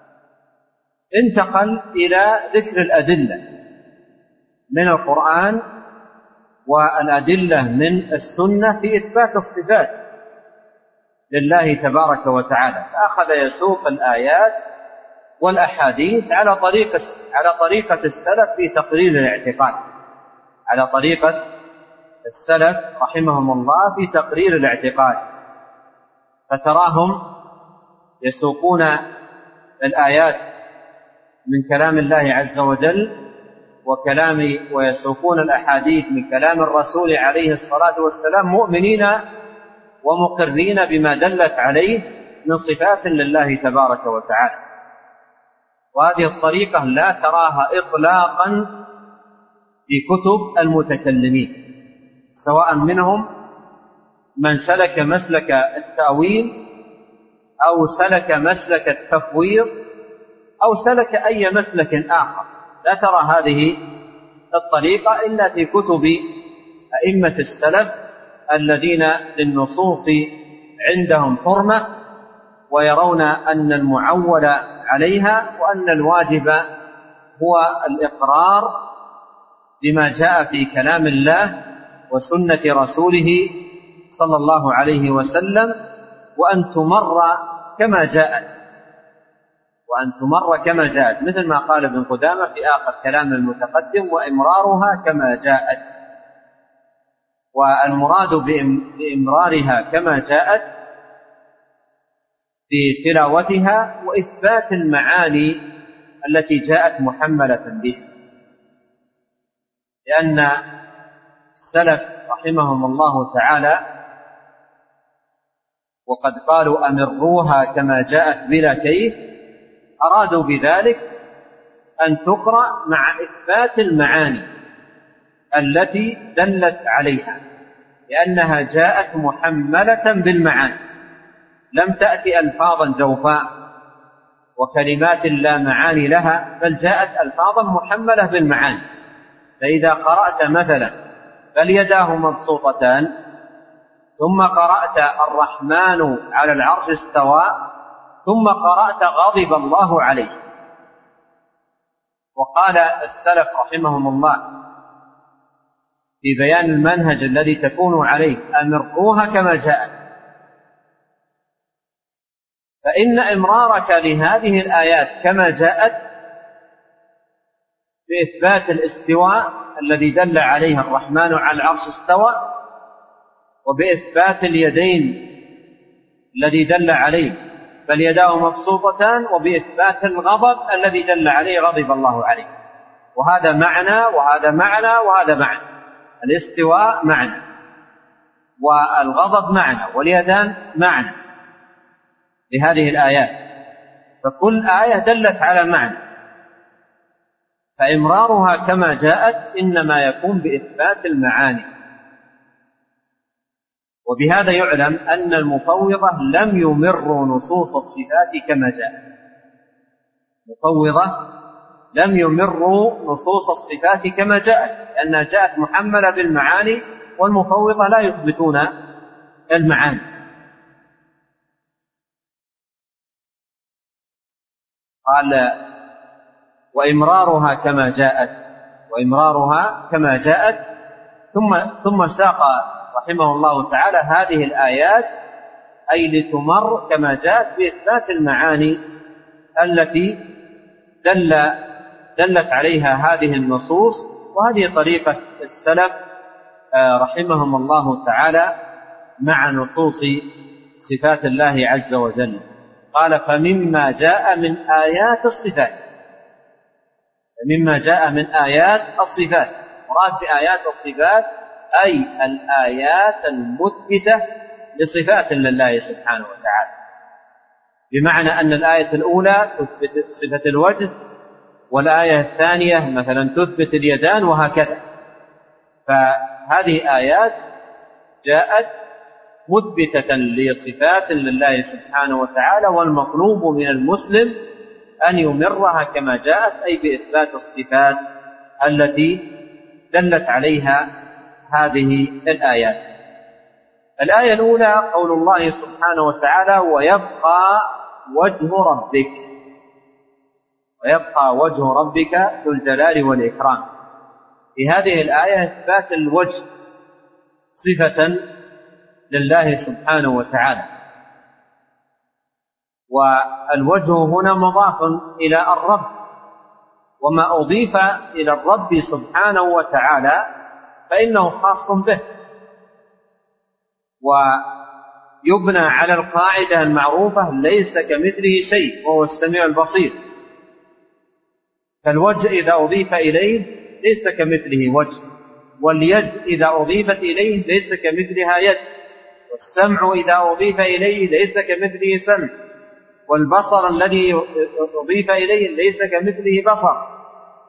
انتقل إلى ذكر الأدلة من القرآن والأدلة من السنة في إثبات الصفات لله تبارك وتعالى، فأخذ يسوق الآيات والأحاديث على طريقة على طريقة السلف في تقرير الاعتقاد، على طريقة السلف رحمهم الله في تقرير الاعتقاد، فتراهم يسوقون الآيات من كلام الله عز وجل وكلام ويسوقون الأحاديث من كلام الرسول عليه الصلاة والسلام مؤمنين ومقرين بما دلت عليه من صفات لله تبارك وتعالى. وهذه الطريقة لا تراها إطلاقا في كتب المتكلمين، سواء منهم من سلك مسلك التأويل أو سلك مسلك التفويض أو سلك أي مسلك آخر، لا ترى هذه الطريقة إلا في كتب أئمة السلف الذين للنصوص عندهم حرمة ويرون أن المعول عليها وأن الواجب هو الإقرار بما جاء في كلام الله وسنة رسوله صلى الله عليه وسلم، وأن تمر كما جاءت وأن تمر كما جاءت، مثل ما قال ابن قدامة في آخر كلام المتقدم: وإمرارها كما جاءت. والمراد بإمرارها كما جاءت في تلاوتها وإثبات المعاني التي جاءت محملة به، لأن السلف رحمهم الله تعالى وقد قالوا أمروها كما جاءت بلا كيف، أرادوا بذلك أن تقرأ مع إثبات المعاني التي دلت عليها، لأنها جاءت محملة بالمعاني، لم تأتي ألفاظا جوفاء وكلمات لا معاني لها، بل جاءت ألفاظا محملة بالمعاني. فإذا قرأت مثلا بل يداه مبسوطتان ثم قرأت الرحمن على العرش استوى ثم قرأت غضب الله عليه، وقال السلف رحمهم الله في بيان المنهج الذي تكون عليه: أمروها كما جاءت. فإن إمرارك لهذه الآيات كما جاءت بإثبات الاستواء الذي دل عليها الرحمن على العرش استوى، وبإثبات اليدين الذي دل عليه بل يداه مبسوطتان، وبإثبات الغضب الذي دل عليه غضب الله عليه. وهذا معنى وهذا معنى وهذا معنى، الاستواء معنى والغضب معنى واليدان معنى لهذه الآيات، فكل آية دلت على معنى، فإمرارها كما جاءت إنما يكون بإثبات المعاني. وبهذا يعلم أن المفوضة لم يمروا نصوص الصفات كما جاءت. المفوضة لم يمروا نصوص الصفات كما جاءت، لأنها جاءت محملة بالمعاني، والمفوضة لا يثبتون المعاني. قال وإمرارها كما جاءت وإمرارها كما جاءت ثم ثم ساق رحمه الله تعالى هذه الآيات أي لتمر كما جاءت بإثبات المعاني التي دل دلت عليها هذه النصوص. وهذه طريقة السلف رحمهم الله تعالى مع نصوص صفات الله عز وجل. قال فمما جاء من آيات الصفات مما جاء من آيات الصفات مراد بآيات الصفات أي الآيات المثبتة لصفات لله سبحانه وتعالى، بمعنى أن الآية الأولى تثبت صفة الوجه، والآية الثانية مثلا تثبت اليدان، وهكذا. فهذه آيات جاءت مثبتة لصفات لله سبحانه وتعالى، والمطلوب من المسلم أن يمرها كما جاءت أي بإثبات الصفات التي دلت عليها هذه الآيات. الآية الأولى قول الله سبحانه وتعالى ويبقى وجه ربك ويبقى وجه ربك ذو الجلال والإكرام. في هذه الآية إثبات الوجه صفة لله سبحانه وتعالى، والوجه هنا مضاف إلى الرب، وما أضيف إلى الرب سبحانه وتعالى فإنه خاص به، ويبنى على القاعدة المعروفة ليس كمثله شيء وهو السميع البصير. فالوجه إذا أضيف إليه ليس كمثله وجه، واليد إذا أضيفت إليه ليس كمثلها يد، والسمع إذا أضيف إليه ليس كمثله سمع، والبصر الذي أضيف إليه ليس كمثله بصر.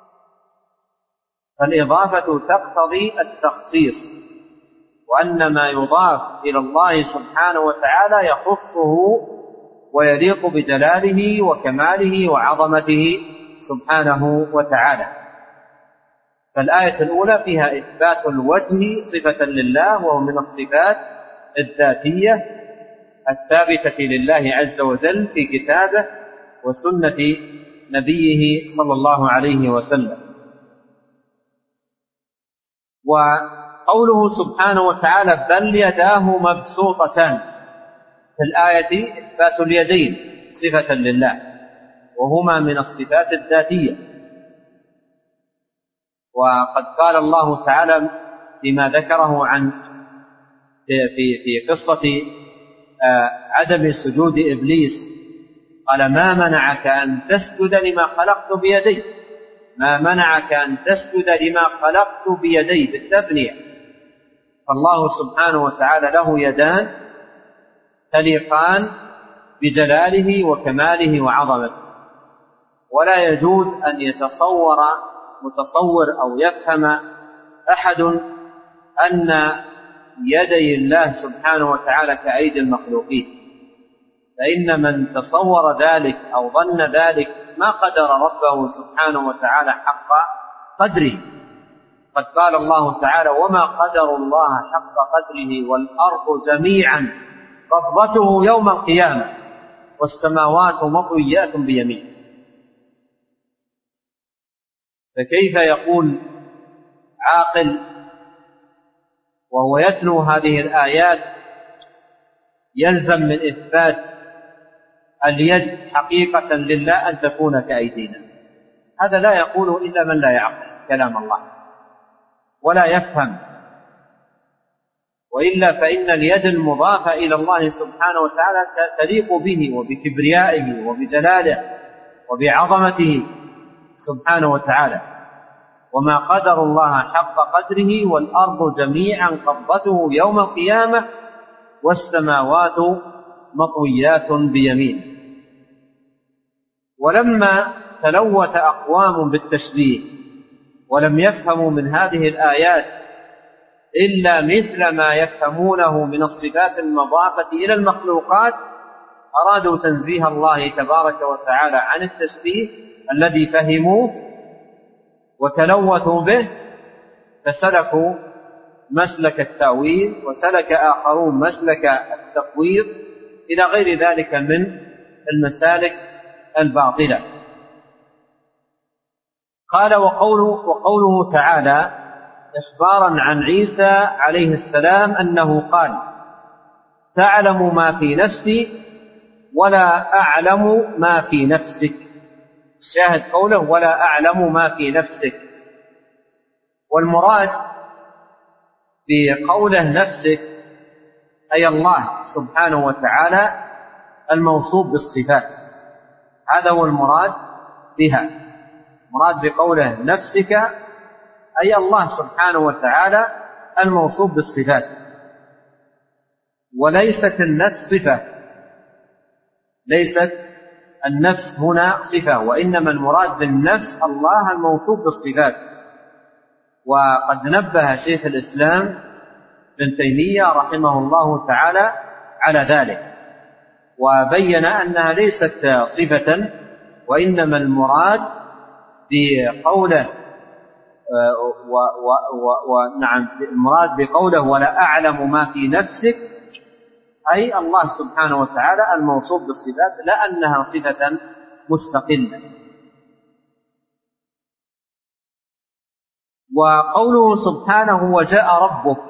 فالإضافة تقتضي التخصيص، وأن ما يضاف إلى الله سبحانه وتعالى يخصه ويليق بجلاله وكماله وعظمته سبحانه وتعالى. فالآية الأولى فيها إثبات الوجه صفة لله، وهو من الصفات الذاتية الثابتة لله عز وجل في كتابه وسنة نبيه صلى الله عليه وسلم. وقوله سبحانه وتعالى بل يداه مبسوطتان، في الآية إثبات اليدين صفة لله، وهما من الصفات الذاتية. وقد قال الله تعالى فيما ذكره عن في في قصة عدم سجود إبليس قال ما منعك أن تسجد لما خلقت بيدي ما منعك أن تسجد لما خلقت بيدي بالتثنية. فالله سبحانه وتعالى له يدان تليقان بجلاله وكماله وعظمته، ولا يجوز أن يتصور متصور أو يفهم أحد أن يدي الله سبحانه وتعالى كأيدي المخلوقين، فإن من تصور ذلك أو ظن ذلك ما قدر ربه سبحانه وتعالى حق قدره. قد قال الله تعالى وما قدر الله حق قدره والأرض جميعا قبضته يوم القيامة والسماوات مطويات بيمينه. فكيف يقول عاقل وهو يتلو هذه الآيات يلزم من إثبات اليد حقيقة لله أن تكون كأيدينا؟ هذا لا يقوله إلا من لا يعقل كلام الله ولا يفهم، وإلا فإن اليد المضافة إلى الله سبحانه وتعالى تليق به وبكبريائه وبجلاله وبعظمته سبحانه وتعالى. وما قدر الله حق قدره والأرض جميعا قبضته يوم القيامة والسماوات مطويات بيمينه. ولما تلوث أقوام بالتشبيه ولم يفهموا من هذه الآيات إلا مثل ما يفهمونه من الصفات المضافة إلى المخلوقات، أرادوا تنزيه الله تبارك وتعالى عن التشبيه الذي فهموه وتلوثوا به، فسلكوا مسلك التأويل، وسلك آخرون مسلك التفويض إلى غير ذلك من المسالك الباطلة. قال وقوله, وقوله تعالى إخبارا عن عيسى عليه السلام أنه قال تعلم ما في نفسي ولا أعلم ما في نفسك. الشاهد قوله ولا أعلم ما في نفسك، والمراد بقوله نفسك أي الله سبحانه وتعالى الموصوف بالصفات، هذا هو المراد بها. مراد بقوله نفسك أي الله سبحانه وتعالى الموصوف بالصفات، وليست النفس صفة، ليست النفس هنا صفة، وإنما المراد بالنفس الله الموصوف بالصفات. وقد نبه شيخ الإسلام ابن تيمية رحمه الله تعالى على ذلك، وبين أنها ليست صفة، وإنما المراد بقوله ونعم المراد بقوله ولا أعلم ما في نفسك أي الله سبحانه وتعالى الموصوف بالصفات، لا أنها صفة مستقلة. وقوله سبحانه وجاء ربك،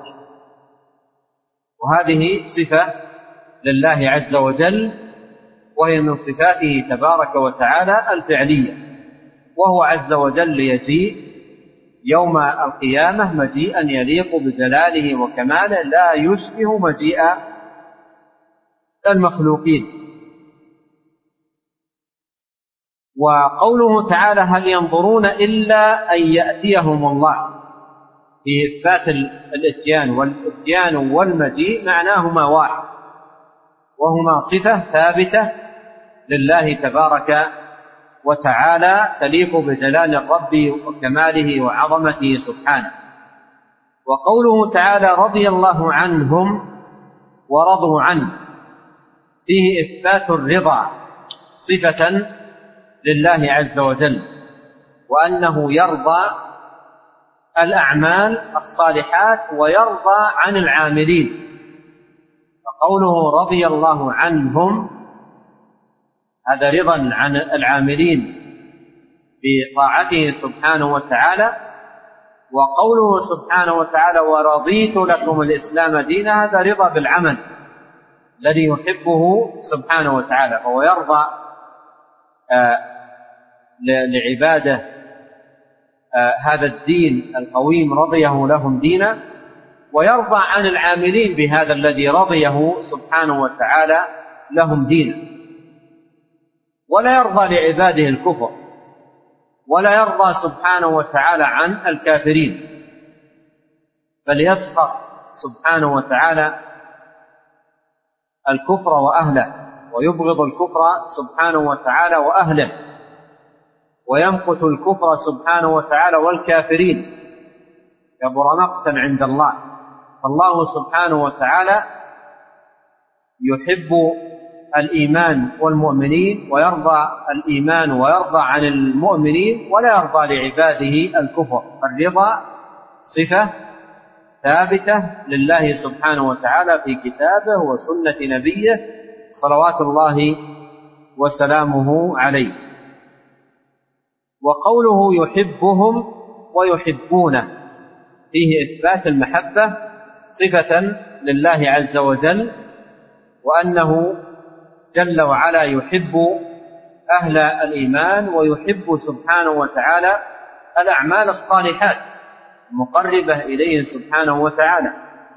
وهذه صفة لله عز وجل، وهي من صفاته تبارك وتعالى الفعلية، وهو عز وجل يجيء يوم القيامة مجيئا يليق بجلاله وكماله لا يشبه مجيء المخلوقين. وقوله تعالى هل ينظرون إلا أن يأتيهم الله، في إثبات الإتيان، والإتيان والمجيء معناهما واحد، وهما صفة ثابتة لله تبارك وتعالى تليق بجلال الرب وكماله وعظمته سبحانه. وقوله تعالى رضي الله عنهم ورضوا عنه، فيه إثبات الرضا صفة لله عز وجل، وأنه يرضى الأعمال الصالحات ويرضى عن العاملين. فقوله رضي الله عنهم هذا رضا عن العاملين بطاعته سبحانه وتعالى، وقوله سبحانه وتعالى ورضيت لكم الإسلام دينا هذا رضا بالعمل الذي يحبه سبحانه وتعالى، فهو يرضى آه لعباده آه هذا الدين القويم رضيه لهم دينا، ويرضى عن العاملين بهذا الذي رضيه سبحانه وتعالى لهم دينا. ولا يرضى لعباده الكفر، ولا يرضى سبحانه وتعالى عن الكافرين، بل يسخط سبحانه وتعالى الكفر وأهله، ويبغض الكفر سبحانه وتعالى وأهله، ويمقت الكفر سبحانه وتعالى والكافرين، كبر مقتا عند الله. فالله سبحانه وتعالى يحب الإيمان والمؤمنين، ويرضى الإيمان ويرضى عن المؤمنين، ولا يرضى لعباده الكفر. الرضا صفة ثابتة لله سبحانه وتعالى في كتابه وسنة نبيه صلوات الله وسلامه عليه. وقوله يحبهم ويحبونه فيه إثبات المحبة صفة لله عز وجل، وأنه جل وعلا يحب أهل الإيمان، ويحب سبحانه وتعالى الأعمال الصالحات المقربة إليه سبحانه وتعالى.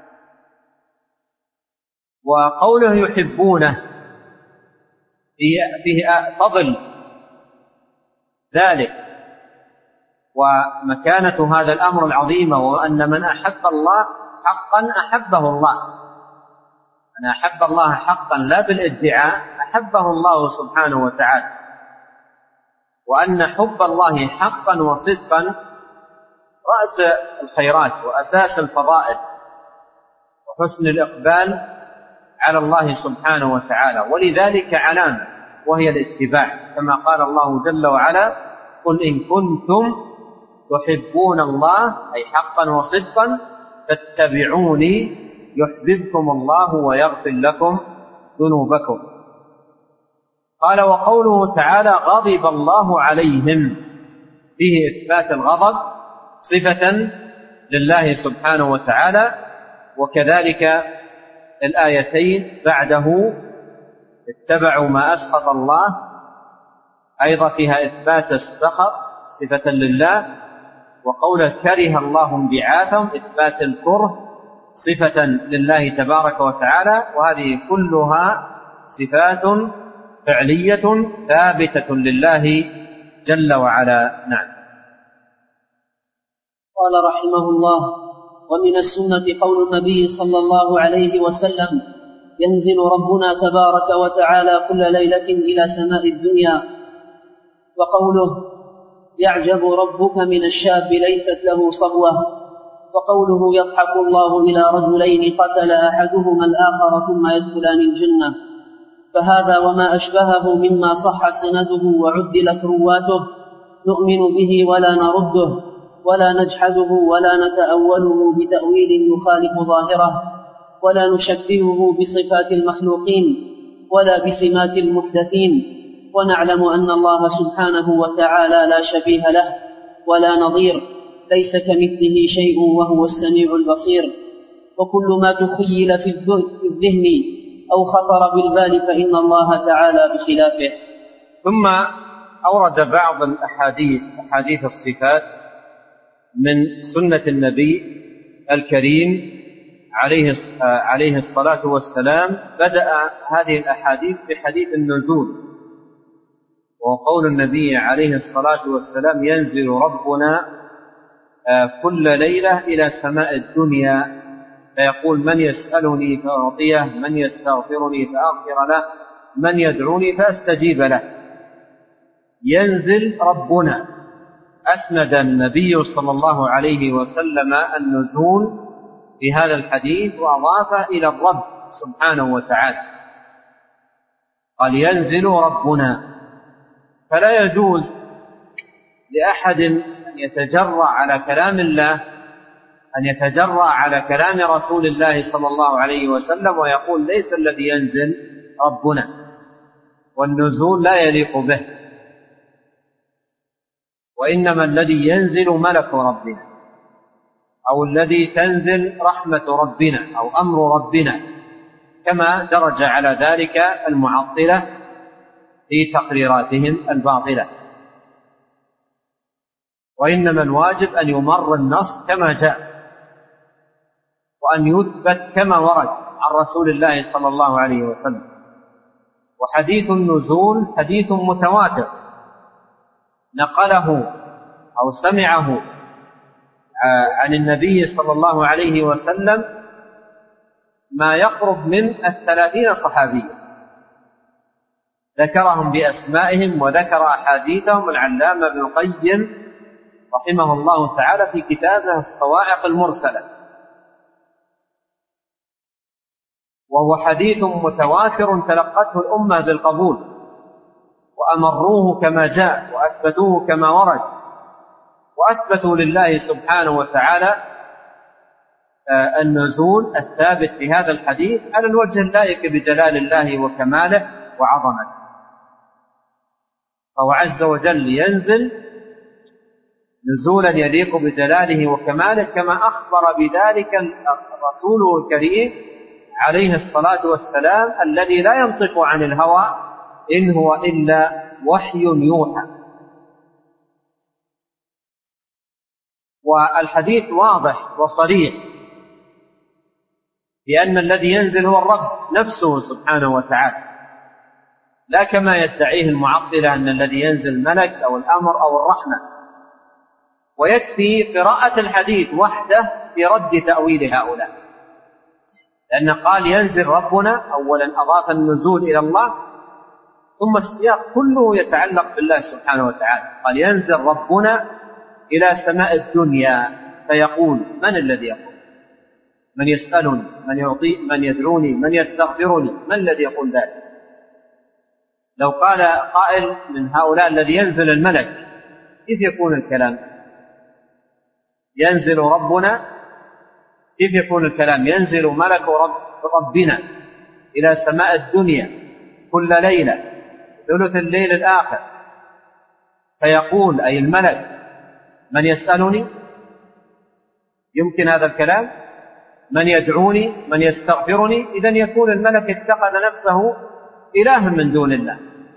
وقوله يحبونه فيه فضل ذلك ومكانة هذا الأمر العظيم، وأن من أحب الله حقا أحبه الله. من أحب الله حقا لا بالادعاء أحبه الله سبحانه وتعالى، وأن حب الله حقا وصدقا رأس الخيرات وأساس الفضائل وحسن الإقبال على الله سبحانه وتعالى، ولذلك علامة وهي الاتباع، كما قال الله جل وعلا: قل إن كنتم تحبون الله أي حقا وصدقا فاتبعوني يحببكم الله ويغفر لكم ذنوبكم. قال: وقوله تعالى: غضب الله عليهم، فيه إثبات الغضب صفة لله سبحانه وتعالى. وكذلك الآيتين بعده اتبعوا ما أسخط الله أيضا فيها إثبات السخط صفة لله، وقوله كره الله انبعاثهم إثبات الكره صفة لله تبارك وتعالى. وهذه كلها صفات فعلية ثابتة لله جل وعلا. نعم. قال رحمه الله: ومن السنة قول النبي صلى الله عليه وسلم: ينزل ربنا تبارك وتعالى كل ليلة إلى سماء الدنيا. وقوله: يعجب ربك من الشاب ليست له صبوة. وقوله: يضحك الله إلى رجلين قتل أحدهما الآخر ثم يدخلان الجنة. فهذا وما أشبهه مما صح سنده وعدلت رواته نؤمن به ولا نرده ولا نجحده ولا نتأوله بتأويل يخالف ظاهره، ولا نشبهه بصفات المخلوقين ولا بسمات المحدثين، ونعلم أن الله سبحانه وتعالى لا شبيه له ولا نظير، ليس كمثله شيء وهو السميع البصير. وكل ما تخيل في الذهن أو خطر بالبال فإن الله تعالى بخلافه. ثم أورد بعض الأحاديث أحاديث الصفات من سنة النبي الكريم عليه عليه الصلاة والسلام. بدأ هذه الأحاديث بحديث النزول، وقول النبي عليه الصلاة والسلام: ينزل ربنا كل ليلة إلى سماء الدنيا فيقول: من يسألني فأعطيه، من يستغفرني فأغفر له، من يدعوني فأستجيب له. ينزل ربنا، أسند النبي صلى الله عليه وسلم النزول في هذا الحديث وأضاف إلى الرب سبحانه وتعالى، قال: ينزل ربنا. فلا يجوز لأحد أن يتجرأ على كلام الله، أن يتجرأ على كلام رسول الله صلى الله عليه وسلم ويقول: ليس الذي ينزل ربنا، والنزول لا يليق به، وإنما الذي ينزل ملك ربنا، أو الذي تنزل رحمة ربنا أو أمر ربنا، كما درج على ذلك المعطلة في تقريراتهم الباطلة. وإنما الواجب أن يمر النص كما جاء، وأن يثبت كما ورد عن رسول الله صلى الله عليه وسلم. وحديث النزول حديث متواتر نقله أو سمعه عن النبي صلى الله عليه وسلم ما يقرب من الثلاثين صحابيا، ذكرهم بأسمائهم وذكر أحاديثهم العلامة ابن القيم رحمه الله تعالى في كتابه الصواعق المرسلة. وهو حديث متواتر تلقته الأمة بالقبول، وأمروه كما جاء وأثبتوه كما ورد، وأثبتوا لله سبحانه وتعالى النزول الثابت في هذا الحديث على الوجه اللائق بجلال الله وكماله وعظمته. فهو عز وجل ينزل نزولا يليق بجلاله وكماله، كما أخبر بذلك رسوله الكريم عليه الصلاة والسلام الذي لا ينطق عن الهوى إن هو إلا وحي يوحى. والحديث واضح وصريح بأن الذي ينزل هو الرب نفسه سبحانه وتعالى، لا كما يدعيه المعطلة أن الذي ينزل ملك أو الأمر أو الرحمة. ويكفي قراءة الحديث وحده في رد تأويل هؤلاء، لأن قال ينزل ربنا، أولا أضاف النزول إلى الله، ثم السياق كله يتعلق بالله سبحانه وتعالى. قال ينزل ربنا إلى سماء الدنيا فيقول: من الذي يقول؟ من يسألني؟ من يعطي؟ من يدعوني؟ من يستغفرني؟ من الذي يقول ذلك؟ لو قال قائل من هؤلاء الذي ينزل الملك، كيف يكون الكلام؟ ينزل ربنا، كيف يكون الكلام؟ ينزل ملك رب ربنا إلى سماء الدنيا كل ليلة ثلث الليل الآخر فيقول، أي الملك: من يسألني؟ يمكن هذا الكلام؟ من يدعوني؟ من يستغفرني؟ إذن يكون الملك اتخذ نفسه إلها من دون الله.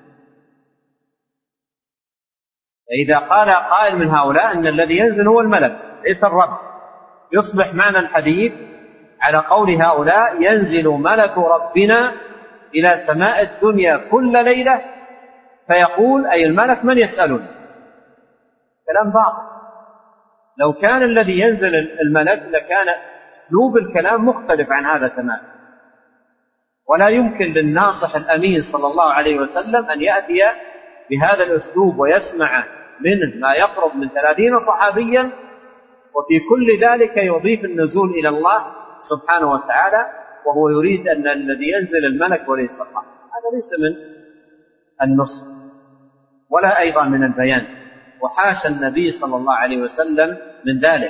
فإذا قال قائل من هؤلاء أن الذي ينزل هو الملك ليس الرب، يصبح معنى الحديث على قول هؤلاء: ينزل ملك ربنا إلى سماء الدنيا كل ليلة فيقول، أي الملك: من يسألني؟ كلام باطل. لو كان الذي ينزل الملك لكان أسلوب الكلام مختلف عن هذا تماما، ولا يمكن للناصح الأمين صلى الله عليه وسلم أن يأتي بهذا الأسلوب ويسمع منه ما يقرب من ثلاثين صحابيا وفي كل ذلك يضيف النزول إلى الله سبحانه وتعالى، وهو يريد أن الذي ينزل الملك وليس الله. هذا ليس من النصح ولا أيضا من البيان، وحاشا النبي صلى الله عليه وسلم من ذلك.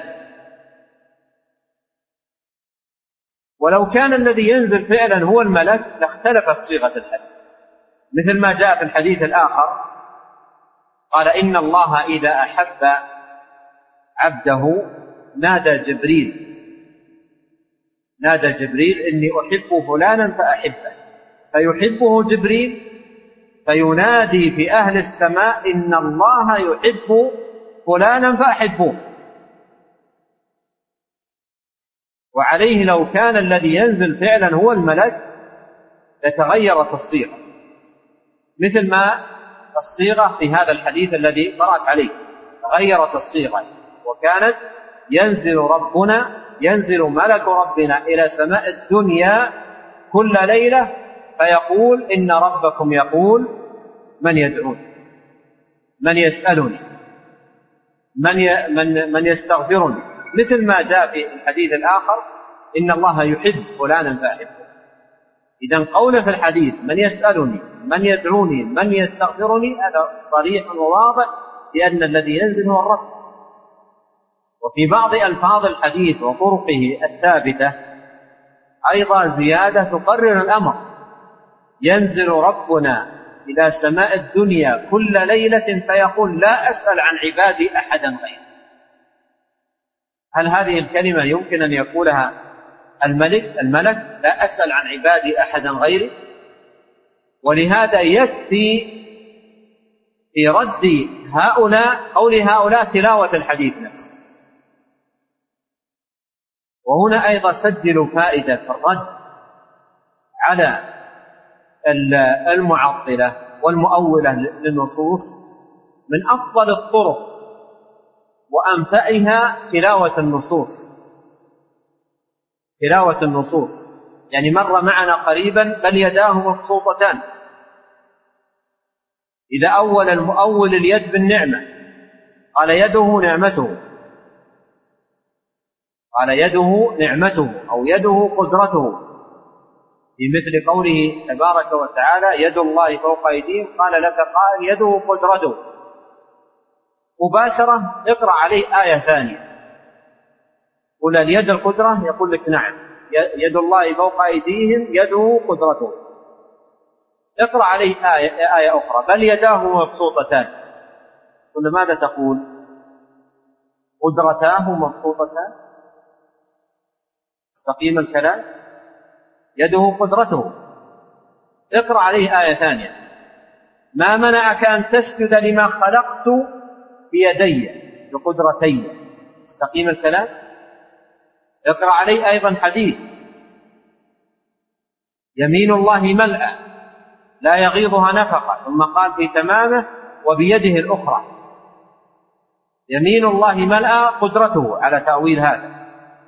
ولو كان الذي ينزل فعلا هو الملك لاختلفت صيغة الحديث، مثل ما جاء في الحديث الآخر قال: إن الله إذا أحب عبده نادى جبريل نادى جبريل إني أحب فلانا فأحبه، فيحبه جبريل فينادي في أهل السماء: إن الله يحب فلانا فأحبوه. وعليه لو كان الذي ينزل فعلا هو الملك لتغيرت الصيغة، مثل ما الصيغة في هذا الحديث الذي قرأت عليه تغيرت الصيغة، وكانت: ينزل ربنا ينزل ملك ربنا إلى سماء الدنيا كل ليلة فيقول: إن ربكم يقول: من يدعون؟ من يسألني؟ من من من يستغفرني؟ مثل ما جاء في الحديث الآخر: إن الله يحب فلانا فأحبه. إذن قوله في الحديث: من يسألني، من يدعوني، من يستغفرني، هذا صريح وواضح لأن الذي ينزل هو الرب. وفي بعض ألفاظ الحديث وطرقه الثابتة أيضا زيادة تقرر الأمر: ينزل ربنا إلى سماء الدنيا كل ليلة فيقول: لا أسأل عن عبادي أحدا غيره. هل هذه الكلمة يمكن أن يقولها الملك الملك لا أسأل عن عبادي أحدا غيري؟ ولهذا يكفي في رد هؤلاء قول هؤلاء تلاوة الحديث نفسه. وهنا أيضا سجلوا فائدة في الرد على المعطلة والمؤولة للنصوص: من أفضل الطرق وأنفعها تلاوة النصوص تلاوة النصوص يعني مر معنا قريبا: بل يداه مبسوطتان. إذا أول المؤول اليد بالنعمة قال: يده نعمته قال يده نعمته أو يده قدرته، في مثل قوله تبارك وتعالى: يد الله فوق أيديهم، قال لك قائل: يده قدرته. مباشرة اقرأ عليه آية ثانية، قل اليد القدرة، يقول لك نعم، يد الله فوق أيديهم يده قدرته. اقرأ عليه آية, آية أخرى: بل يداه مبسوطتان، قل ماذا تقول؟ قدرتاه مبسوطتان؟ استقيم الكلام، يده قدرته. اقرأ عليه آية ثانية: ما منعك أن تسجد لما خلقت بيدي بقدرتي؟ استقيم الكلام. اقرأ عليه أيضا حديث: يمين الله ملأى لا يغيضها نفقة، ثم قال في تمامه: وبيده الأخرى. يمين الله ملأى قدرته على تأويل هذا،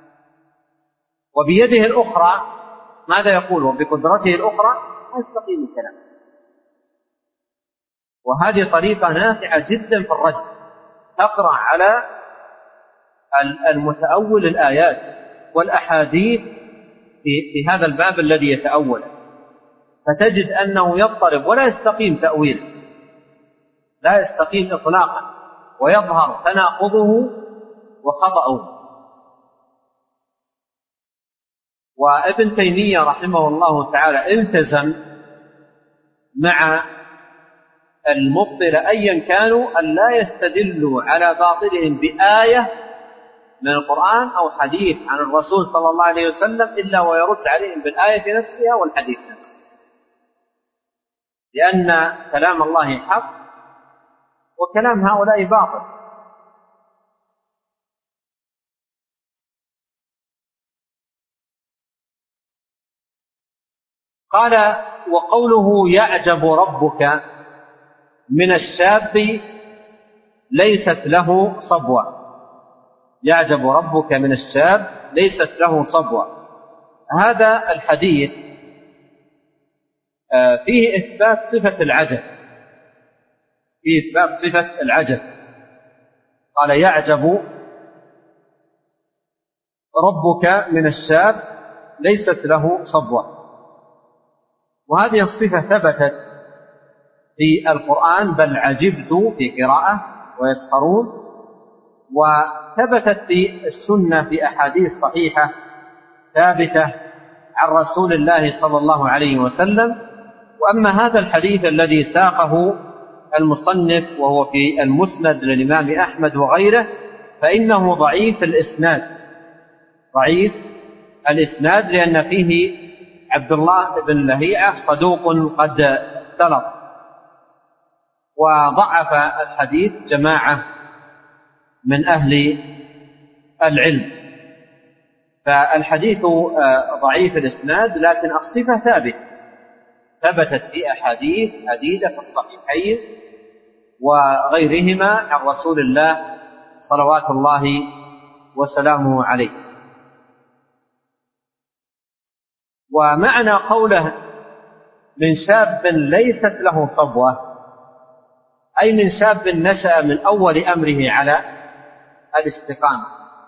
وبيده الأخرى ماذا يقول؟ وبقدرته الأخرى. ما يستقيم الكلام. وهذه طريقة نافعة جدا في الرد: تقرأ على المتأول الآيات والأحاديث في, في هذا الباب الذي يتأول، فتجد أنه يضطرب ولا يستقيم تأويله، لا يستقيم إطلاقا، ويظهر تناقضه وخطأه. وابن تيمية رحمه الله تعالى التزم مع المبطل أيا كانوا أن لا يستدلوا على باطلهم بآية من القرآن أو حديث عن الرسول صلى الله عليه وسلم إلا ويرد عليهم بالآية نفسها والحديث نفسه، لأن كلام الله حق وكلام هؤلاء باطل. قال: وقوله يعجب ربك من الشاب ليست له صبوة. يعجب ربك من الشاب ليست له صبوة، هذا الحديث فيه إثبات صفة العجب، فيه إثبات صفة العجب. قال: يعجب ربك من الشاب ليست له صبوة، وهذه الصفة ثبتت في القرآن، بل عجبت في قراءة ويسخرون، وثبتت في السنة في أحاديث صحيحة ثابتة عن رسول الله صلى الله عليه وسلم. وأما هذا الحديث الذي ساقه المصنف وهو في المسند للإمام أحمد وغيره فإنه ضعيف الإسناد، ضعيف الإسناد لأن فيه عبد الله بن لهيعة صدوق قد اختلط، وضعف الحديث جماعة من أهل العلم، فالحديث ضعيف الإسناد، لكن الصفة ثابتة، ثبتت في أحاديث عديدة في الصحيحين وغيرهما عن رسول الله صلوات الله وسلامه عليه. ومعنى قوله من شاب ليست له صبوة أي من شاب نشأ من أول أمره على الاستقامة،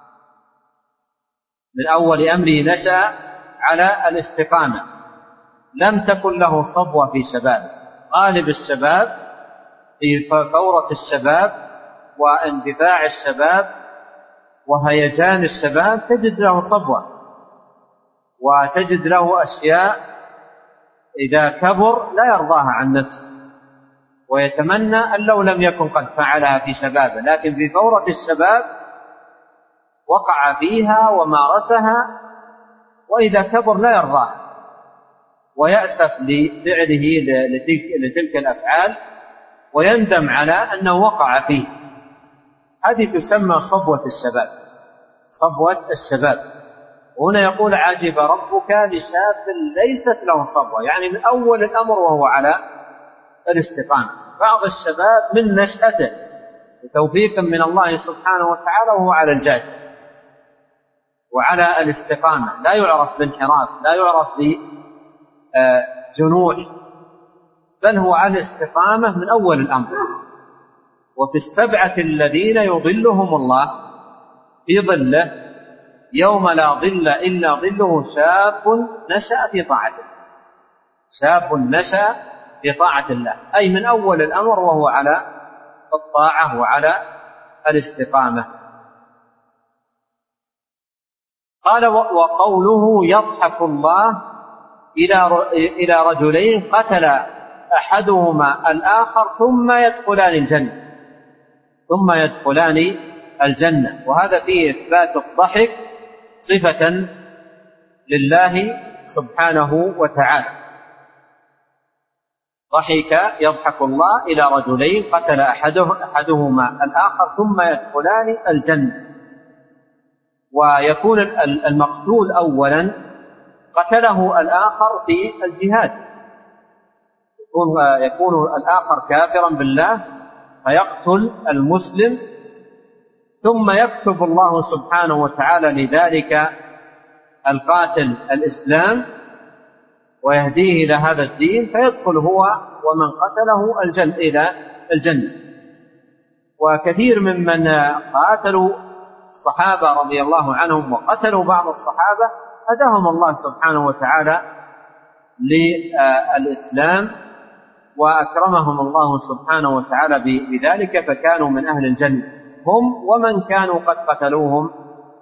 من أول أمره نشأ على الاستقامة، لم تكن له صبوة في شبابه. غالب الشباب في فورة الشباب واندفاع الشباب وهيجان الشباب تجد له صبوة، وتجد له أشياء إذا كبر لا يرضاها عن نفسه ويتمنى أن لو لم يكن قد فعلها في شبابه، لكن في فورة الشباب وقع فيها ومارسها، وإذا كبر لا يرضاها ويأسف لفعله لتلك الأفعال ويندم على أنه وقع فيه. هذه تسمى صبوة الشباب، صبوة الشباب. هنا يقول: عجب ربك لشاب ليست له صبوة، يعني من أول الأمر وهو على الاستقامة. بعض الشباب من نشأته بتوفيق من الله سبحانه وتعالى وهو على الجاد وعلى الاستقامة، لا يعرف بانحراف، لا يعرف بجنوح، بل هو على الاستقامة من أول الأمر. وفي السبعة الذين يظلهم الله في ظله يوم لا ظل إلا ظله شاب نشأ في طاعة الله، شاب نشأ في طاعة الله، أي من أول الأمر وهو على الطاعة وعلى الاستقامة. قال: وقوله يضحك الله إلى رجلين قتل أحدهما الآخر ثم يدخلان الجنة، ثم يدخلان الجنة، وهذا فيه إثبات الضحك صفة لله سبحانه وتعالى. ضحك يضحك الله إلى رجلين قتل أحدهما الآخر ثم يدخلان الجنة، ويكون المقتول أولا قتله الآخر في الجهاد، يكون الآخر كافرا بالله فيقتل المسلم، ثم يكتب الله سبحانه وتعالى لذلك القاتل الإسلام ويهديه إلى هذا الدين، فيدخل هو ومن قتله الجنة إلى الجنة. وكثير ممن قاتلوا الصحابة رضي الله عنهم وقتلوا بعض الصحابة هداهم الله سبحانه وتعالى للإسلام وأكرمهم الله سبحانه وتعالى بذلك، فكانوا من أهل الجنة هم ومن كانوا قد قتلوهم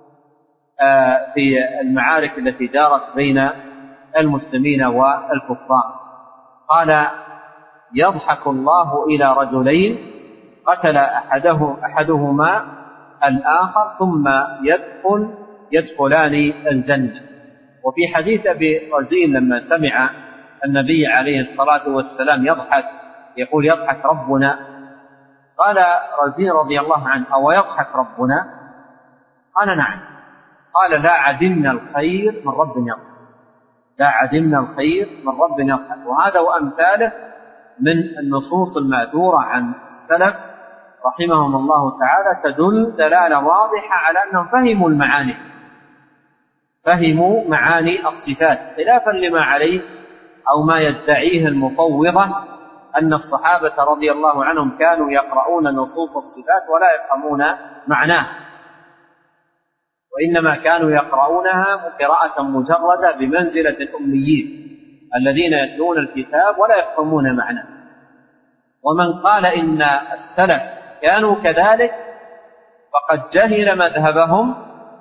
في المعارك التي دارت بين المسلمين والكفار. قال: يضحك الله إلى رجلين قتل أحده أحدهما الآخر ثم يدخل يدخلان الجنة. وفي حديث أبي رزين لما سمع النبي عليه الصلاة والسلام يضحك يقول: يضحك ربنا، قال رزين رضي الله عنه: أو يضحك ربنا؟ قال: نعم. قال: لا عدمنا الخير من رب يضحك، لا عدمنا الخير من رب يضحك. وهذا وأمثاله من النصوص المأثورة عن السلف رحمهم الله تعالى تدل دلالة واضحة على أنهم فهموا المعاني، فهموا معاني الصفات، خلافا لما عليه أو ما يدعيه المفوضة أن الصحابة رضي الله عنهم كانوا يقرؤون نصوص الصفات ولا يفهمون معناه، وإنما كانوا يقرؤونها قراءة مجردة بمنزلة الأميين الذين يتلون الكتاب ولا يفهمون معناه. ومن قال إن السلف كانوا كذلك فقد جهل مذهبهم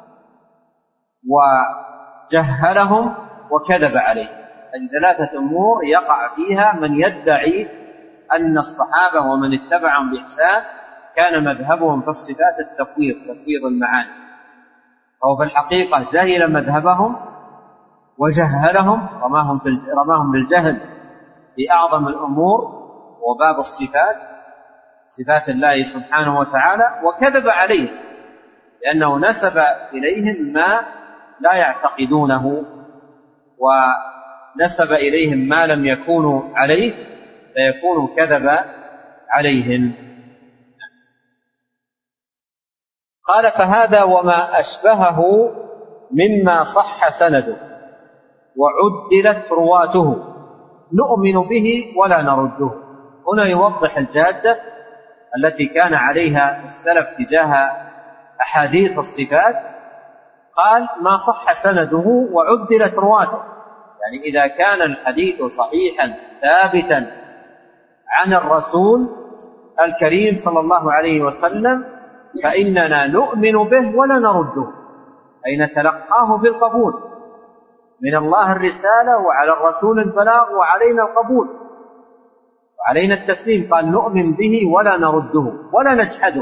وجهلهم وكذب عليه. ثلاثة أمور يقع فيها من يدعي أن الصحابة ومن اتبعهم بإحسان كان مذهبهم في الصفات التفويض، تفويض المعاني، أو في الحقيقة جهل مذهبهم وجهلهم، رماهم, رماهم بالجهل في أعظم الأمور وباب الصفات، صفات الله سبحانه وتعالى، وكذب عليه لأنه نسب إليهم ما لا يعتقدونه ونسب إليهم ما لم يكونوا عليه فيكون كذب عليهم. قال: فهذا وما أشبهه مما صح سنده وعدلت رواته نؤمن به ولا نرده. هنا يوضح الجادة التي كان عليها السلف تجاه أحاديث الصفات. قال: ما صح سنده وعدلت رواته، يعني إذا كان الحديث صحيحا ثابتا عن الرسول الكريم صلى الله عليه وسلم فإننا نؤمن به ولا نرده، أي نتلقاه بالقبول، من الله الرسالة وعلى الرسول البلاغ وعلينا القبول وعلينا التسليم. قال: نؤمن به ولا نرده ولا نجحده،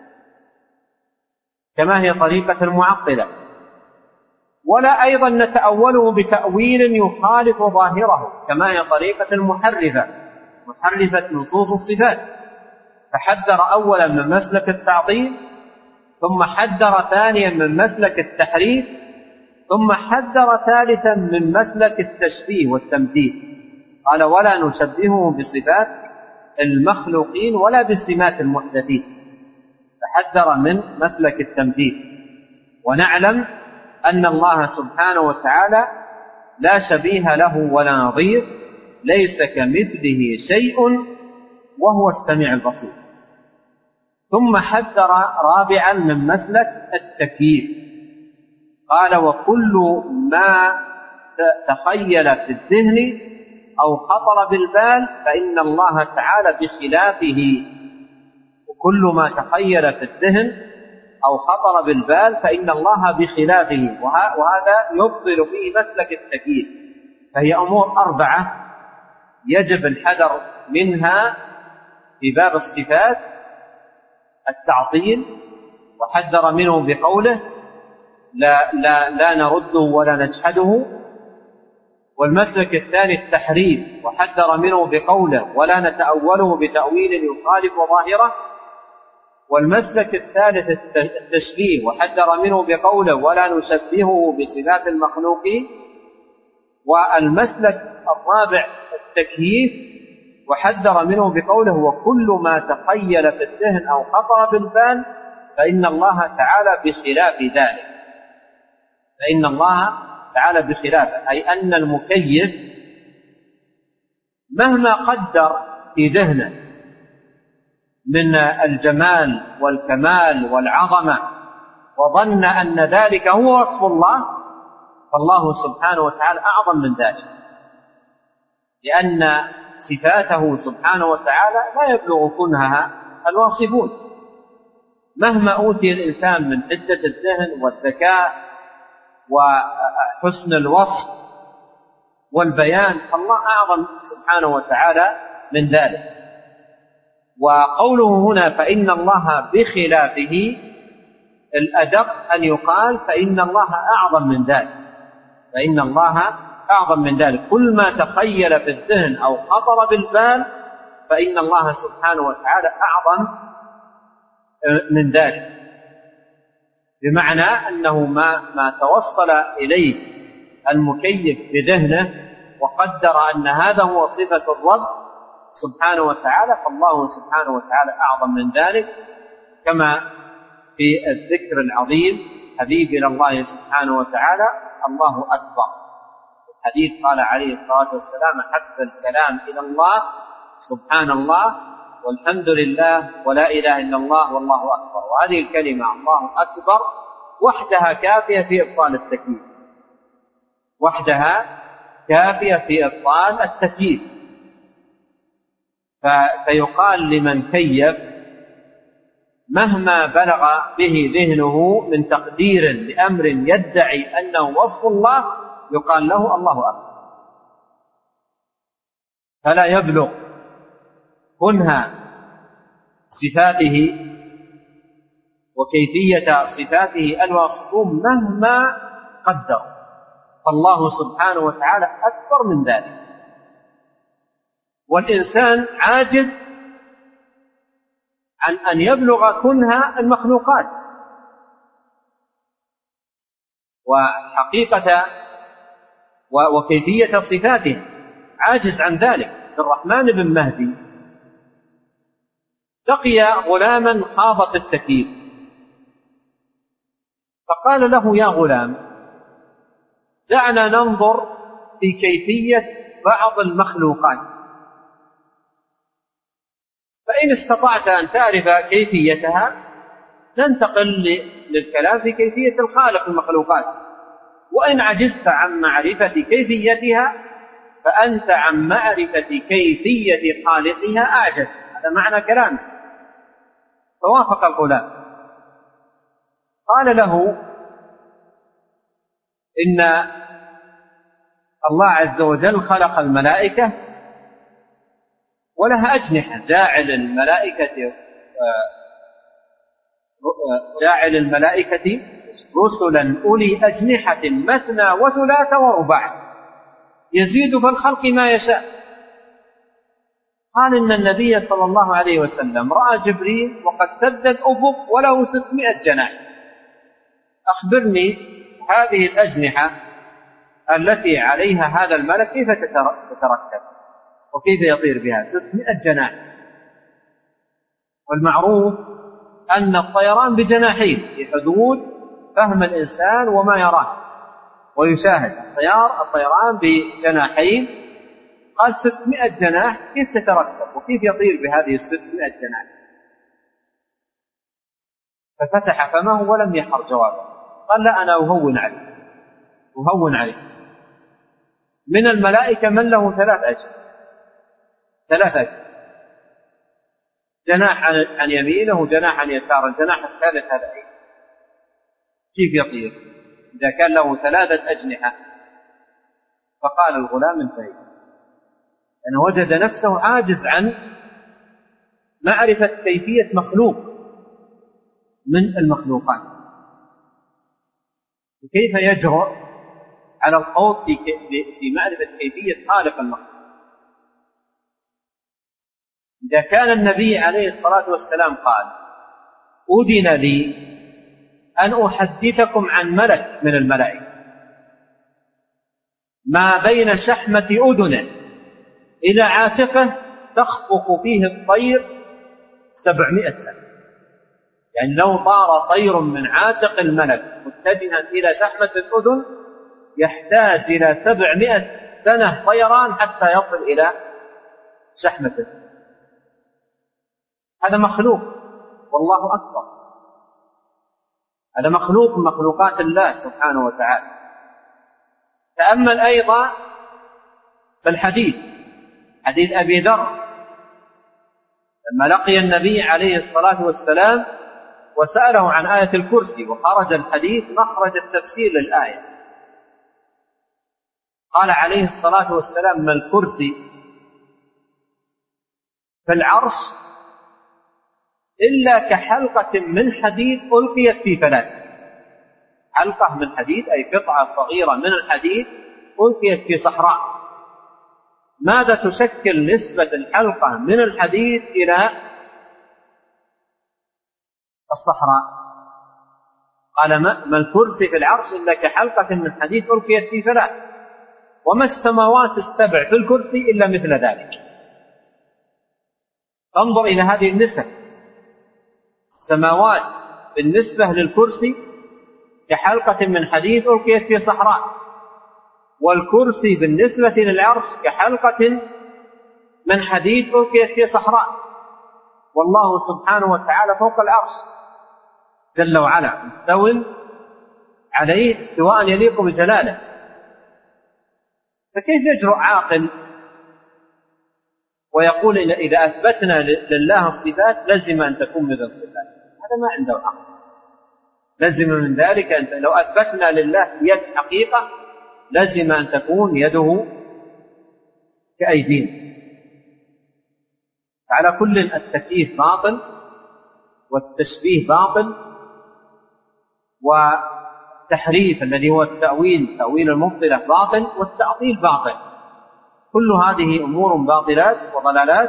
كما هي طريقة المعطلة، ولا أيضا نتأوله بتأويل يخالف ظاهره، كما هي طريقة المحرفة، محرفة نصوص الصفات، فحذر أولا من مسلك التعطيل، ثم حذر ثانيا من مسلك التحريف، ثم حذر ثالثا من مسلك التشبيه والتمثيل. قال: ولا نشبهه بصفات المخلوقين ولا بسمات المحدثين، فحذر من مسلك التمثيل. ونعلم أن الله سبحانه وتعالى لا شبيه له ولا نظير، ليس كمثله شيء وهو السميع البصير. ثم حذر رابعا من مسلك التكييف. قال: وكل ما تخيل في الذهن أو خطر بالبال فإن الله تعالى بخلافه. وكل ما تخيل في الذهن أو خطر بالبال فإن الله بخلافه، وهذا يبطل فيه مسلك التكييف. فهي أمور أربعة يجب الحذر منها في باب الصفات: التعطيل، وحذر منه بقوله: لا, لا, لا نرده ولا نجحده. والمسلك الثاني التحريف، وحذر منه بقوله: ولا نتأوله بتأويل يخالف ظاهره. والمسلك الثالث التشبيه، وحذر منه بقوله: ولا نشبهه بصفات المخلوقين. والمسلك الرابع التكييف، وحذر منه بقوله: وكل ما تخيل في الذهن أو خطر بالبال فإن الله تعالى بخلاف ذلك، فإن الله تعالى بخلافه، أي أن المكيف مهما قدر في ذهنه من الجمال والكمال والعظمة وظن أن ذلك هو وصف الله، فالله سبحانه وتعالى أعظم من ذلك، لأن صفاته سبحانه وتعالى لا يبلغ كنهها الواصفون. مهما أوتي الإنسان من حدة الذهن والذكاء وحسن الوصف والبيان، فالله أعظم سبحانه وتعالى من ذلك. وقوله هنا فإن الله بخلافه، الأدق أن يقال فإن الله أعظم من ذلك، فإن الله أعظم من ذلك. كل ما تخيل في الذهن أو خطر بالبال فإن الله سبحانه وتعالى أعظم من ذلك، بمعنى أنه ما, ما توصل إليه المكيف بذهنه وقدر أن هذا هو صفة الرب سبحانه وتعالى، فالله سبحانه وتعالى أعظم من ذلك. كما في الذكر العظيم حبيب إلى الله سبحانه وتعالى الله أكبر. الحديث قال عليه الصلاة والسلام حسب الكلام إلى الله سبحان الله والحمد لله ولا إله إلا الله والله أكبر. وهذه الكلمة الله أكبر وحدها كافية في إبطال التكييف، وحدها كافية في إبطال التكييف. فيقال لمن كيف مهما بلغ به ذهنه من تقدير لأمر يدعي أنه وصف الله، يقال له الله أكبر، فلا يبلغ كنها صفاته وكيفية صفاته الواصفون مهما قدر، فالله سبحانه وتعالى أكبر من ذلك. والإنسان عاجز عن أن يبلغ كنها المخلوقات. وحقيقة وكيفية صفاته عاجز عن ذلك. الرحمن بن مهدي لقي غلاما خاض في التكييف، فقال له يا غلام دعنا ننظر في كيفية بعض المخلوقات، فإن استطعت أن تعرف كيفيتها ننتقل للكلام في كيفية الخالق المخلوقات، وإن عجزت عن معرفة كيفيتها فأنت عن معرفة كيفية خالقها أعجز. هذا معنى كلامه. فوافق الغلام. قال له إن الله عز وجل خلق الملائكة ولها أجنحة، جاعل الملائكة جاعل الملائكة رسلا أولي أجنحة مثنى وثلاث ورباع يزيد في الخلق ما يشاء. قال إن النبي صلى الله عليه وسلم رأى جبريل وقد سد الأفق وله ستمائة جناح، أخبرني هذه الأجنحة التي عليها هذا الملك كيف تتركب وكيف يطير بها؟ ستمائة جناح. والمعروف أن الطيران بجناحين في حدود فهم الإنسان وما يراه ويشاهد. الطيار الطيران بجناحين، قال ستمائة جناح كيف تتركب وكيف يطير بهذه الستمائة جناح؟ ففتح فمه ولم يحر جوابه. قال لا أنا أهون عليه أهون عليه من الملائكة من له ثلاث أجر ثلاث أجر جناح عن يمينه وجناح عن يساره، الجناح الثالث هذا أي كيف يطير إذا كان له ثلاثة أجنحة؟ فقال الغلام انتهي، لأنه وجد نفسه عاجز عن معرفة كيفية مخلوق من المخلوقات، وكيف يجرؤ على الخوض في معرفة كيفية خالق المخلوق. إذا كان النبي عليه الصلاة والسلام قال أذن لي أن أحدثكم عن ملك من الملائكة ما بين شحمة أذنه إلى عاتقه تخفق فيه الطير سبعمائة سنة، يعني لو طار طير من عاتق الملك متجها إلى شحمة الأذن يحتاج إلى سبعمائة سنة طيران حتى يصل إلى شحمة الأذن. هذا مخلوق والله أكبر. هذا مخلوق من مخلوقات الله سبحانه وتعالى. تأمل أيضا في الحديث، حديث أبي ذر لما لقي النبي عليه الصلاة والسلام وسأله عن آية الكرسي، وخرج الحديث مخرج التفسير للآية. قال عليه الصلاة والسلام: ما الكرسي في العرش إلا كحلقة من حديد ألقيت في فلاة. حلقة من حديد أي قطعة صغيرة من الحديد ألقيت في صحراء. ماذا تشكل نسبة الحلقة من الحديد إلى الصحراء؟ قال: ما الكرسي في العرش إلا كحلقة من حديد ألقيت في فلاة، وما السماوات السبع في الكرسي إلا مثل ذلك. انظر إلى هذه النسب. السماوات بالنسبة للكرسي كحلقة من حديد ألقيت في صحراء، والكرسي بالنسبة للعرش كحلقة من حديد ألقيت في صحراء. والله سبحانه وتعالى فوق العرش جل وعلا مستو عليه استواء يليق بجلاله. فكيف يجرؤ عاقل ويقول إذا أثبتنا لله الصفات لزم أن تكون مثل الصفات؟ هذا ما عنده عقل. لزم من ذلك أن لو أثبتنا لله يد حقيقة لزم أن تكون يده كأيدينا. على كل التكييف باطل، والتشبيه باطل، والتحريف الذي هو التأويل تأويل المبطلة باطل، والتعطيل باطل. كل هذه أمور باطلات وضلالات.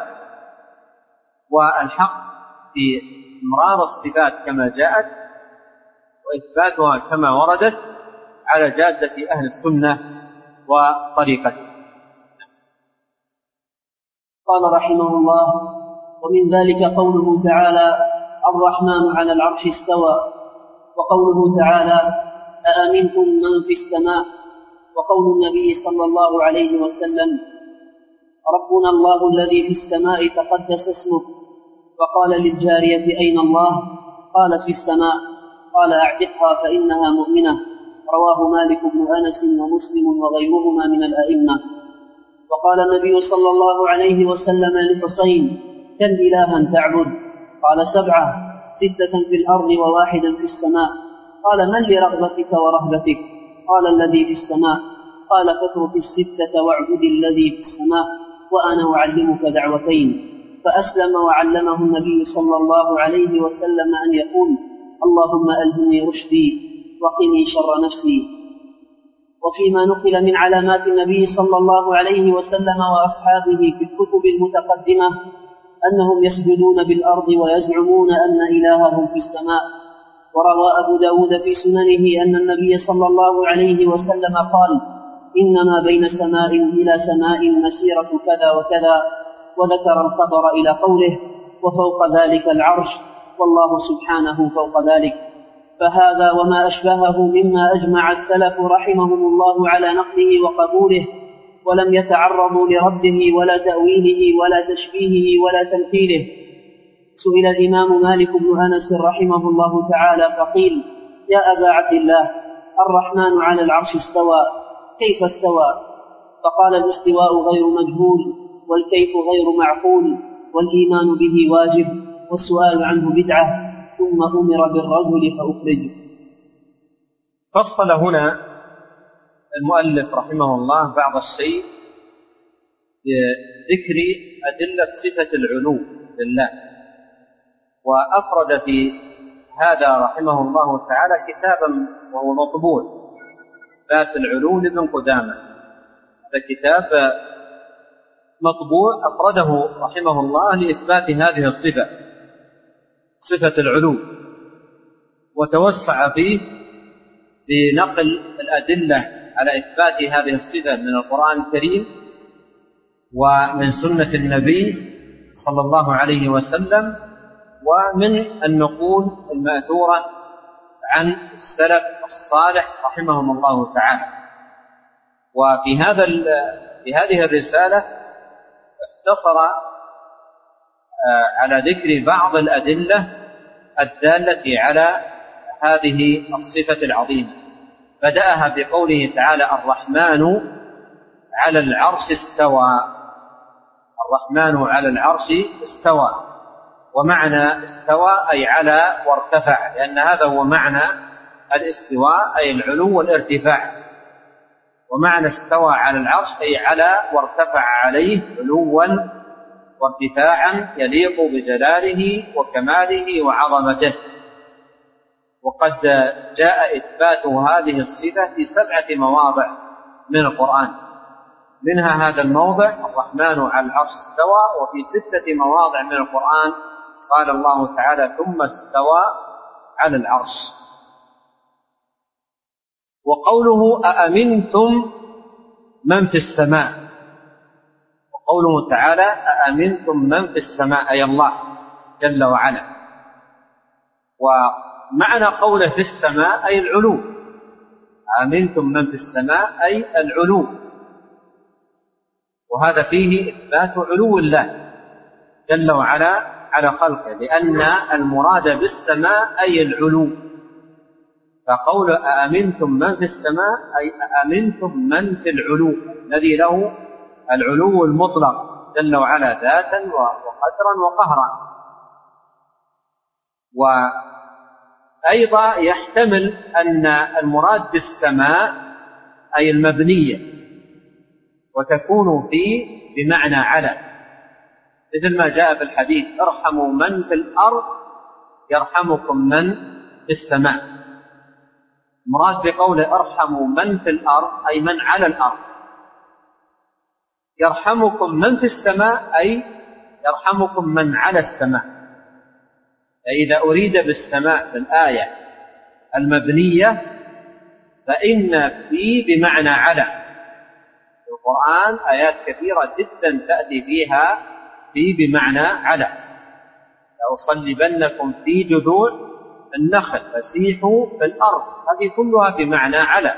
والحق في إمرار الصفات كما جاءت وإثباتها كما وردت على جادة أهل السنة وطريقته. قال رحمه الله: ومن ذلك قوله تعالى: الرحمن على العرش استوى، وقوله تعالى: أأمنتم من في السماء، وقول النبي صلى الله عليه وسلم: ربنا الله الذي في السماء تقدس اسمه. فقال للجارية: أين الله؟ قالت: في السماء. قال: أعتقها فإنها مؤمنة. رواه مالك بن أنس ومسلم وغيرهما من الأئمة. وقال النبي صلى الله عليه وسلم لحسين: كم إلها تعبد؟ قال: سبعة، ستة في الأرض وواحدا في السماء. قال: من لرغبتك ورهبتك؟ قال: الذي في السماء. قال: فاترك الستة واعبد الذي في السماء، وأنا أعلمك دعوتين. فأسلم وعلمه النبي صلى الله عليه وسلم أن يقول: اللهم ألهمني رشدي وقني شر نفسي. وفيما نقل من علامات النبي صلى الله عليه وسلم وأصحابه في الكتب المتقدمة أنهم يسجدون بالأرض ويزعمون أن إلههم في السماء. وروى أبو داود في سننه أن النبي صلى الله عليه وسلم قال: إنما بين سماء إلى سماء مسيرة كذا وكذا، وذكر الخبر إلى قوله: وفوق ذلك العرش، والله سبحانه فوق ذلك. فهذا وما أشبهه مما أجمع السلف رحمهم الله على نقله وقبوله، ولم يتعرضوا لرده ولا تأويله ولا تشبيهه ولا تمثيله. سئل الإمام مالك بن أنس رحمه الله تعالى فقيل: يا أبا عبد الله، الرحمن على العرش استوى، كيف استوى؟ فقال: الاستواء غير مجهول، والكيف غير معقول، والإيمان به واجب، والسؤال عنه بدعة، ثم أمر بالرجل فأخرج. فصل هنا المؤلف رحمه الله بعض الشيء بذكر أدلة صفة العلو لله، وأفرد في هذا رحمه الله تعالى كتابا وهو مطبوع، ذات العلو لابن قدامة. هذا كتاب مطبوع أفرده رحمه الله لإثبات هذه الصفة، صفة العلو، وتوسع فيه بنقل الأدلة على إثبات هذه الصفة من القرآن الكريم ومن سنة النبي صلى الله عليه وسلم، ومن النقول المأثورة عن السلف الصالح رحمهم الله تعالى. وفي هذا في هذه الرسالة اختصر على ذكر بعض الأدلة الدالة على هذه الصفة العظيمة. بدأها بقوله تعالى: الرحمن على العرش استوى. الرحمن على العرش استوى، ومعنى استوى أي على وارتفع، لأن هذا هو معنى الاستواء، أي العلو والارتفاع. ومعنى استوى على العرش أي على وارتفع عليه علوا وارتفاعا يليق بجلاله وكماله وعظمته. وقد جاء إثبات هذه الصفة في سبعة مواضع من القرآن، منها هذا الموضع الرحمن على العرش استوى. وفي ستة مواضع من القرآن قال الله تعالى: ثم استوى على العرش. وقوله: أأمنتم من في السماء. وقوله تعالى: أأمنتم من في السماء، أي الله جل وعلا. ومعنى قوله في السماء أي العلو. أأمنتم من في السماء أي العلو، وهذا فيه إثبات علو الله جل وعلا على خلقه، لأن المراد بالسماء أي العلو. فقول أأمنتم من في السماء أي أأمنتم من في العلو الذي له العلو المطلق جل وعلا ذاتا وقدرا وقهرا. وأيضا يحتمل أن المراد بالسماء أي المبنية، وتكون في بمعنى على، مثل ما جاء في الحديث: ارحموا من في الأرض يرحمكم من في السماء. مراد بقوله ارحموا من في الأرض أي من على الأرض، يرحمكم من في السماء أي يرحمكم من على السماء. فإذا أريد بالسماء في الآية المبنية فإن في بمعنى على. في القرآن آيات كثيرة جدا تأتي فيها في بمعنى على: لأصلبنكم في جذوع النخل فسيحوا في الأرض. هذه كلها بمعنى على.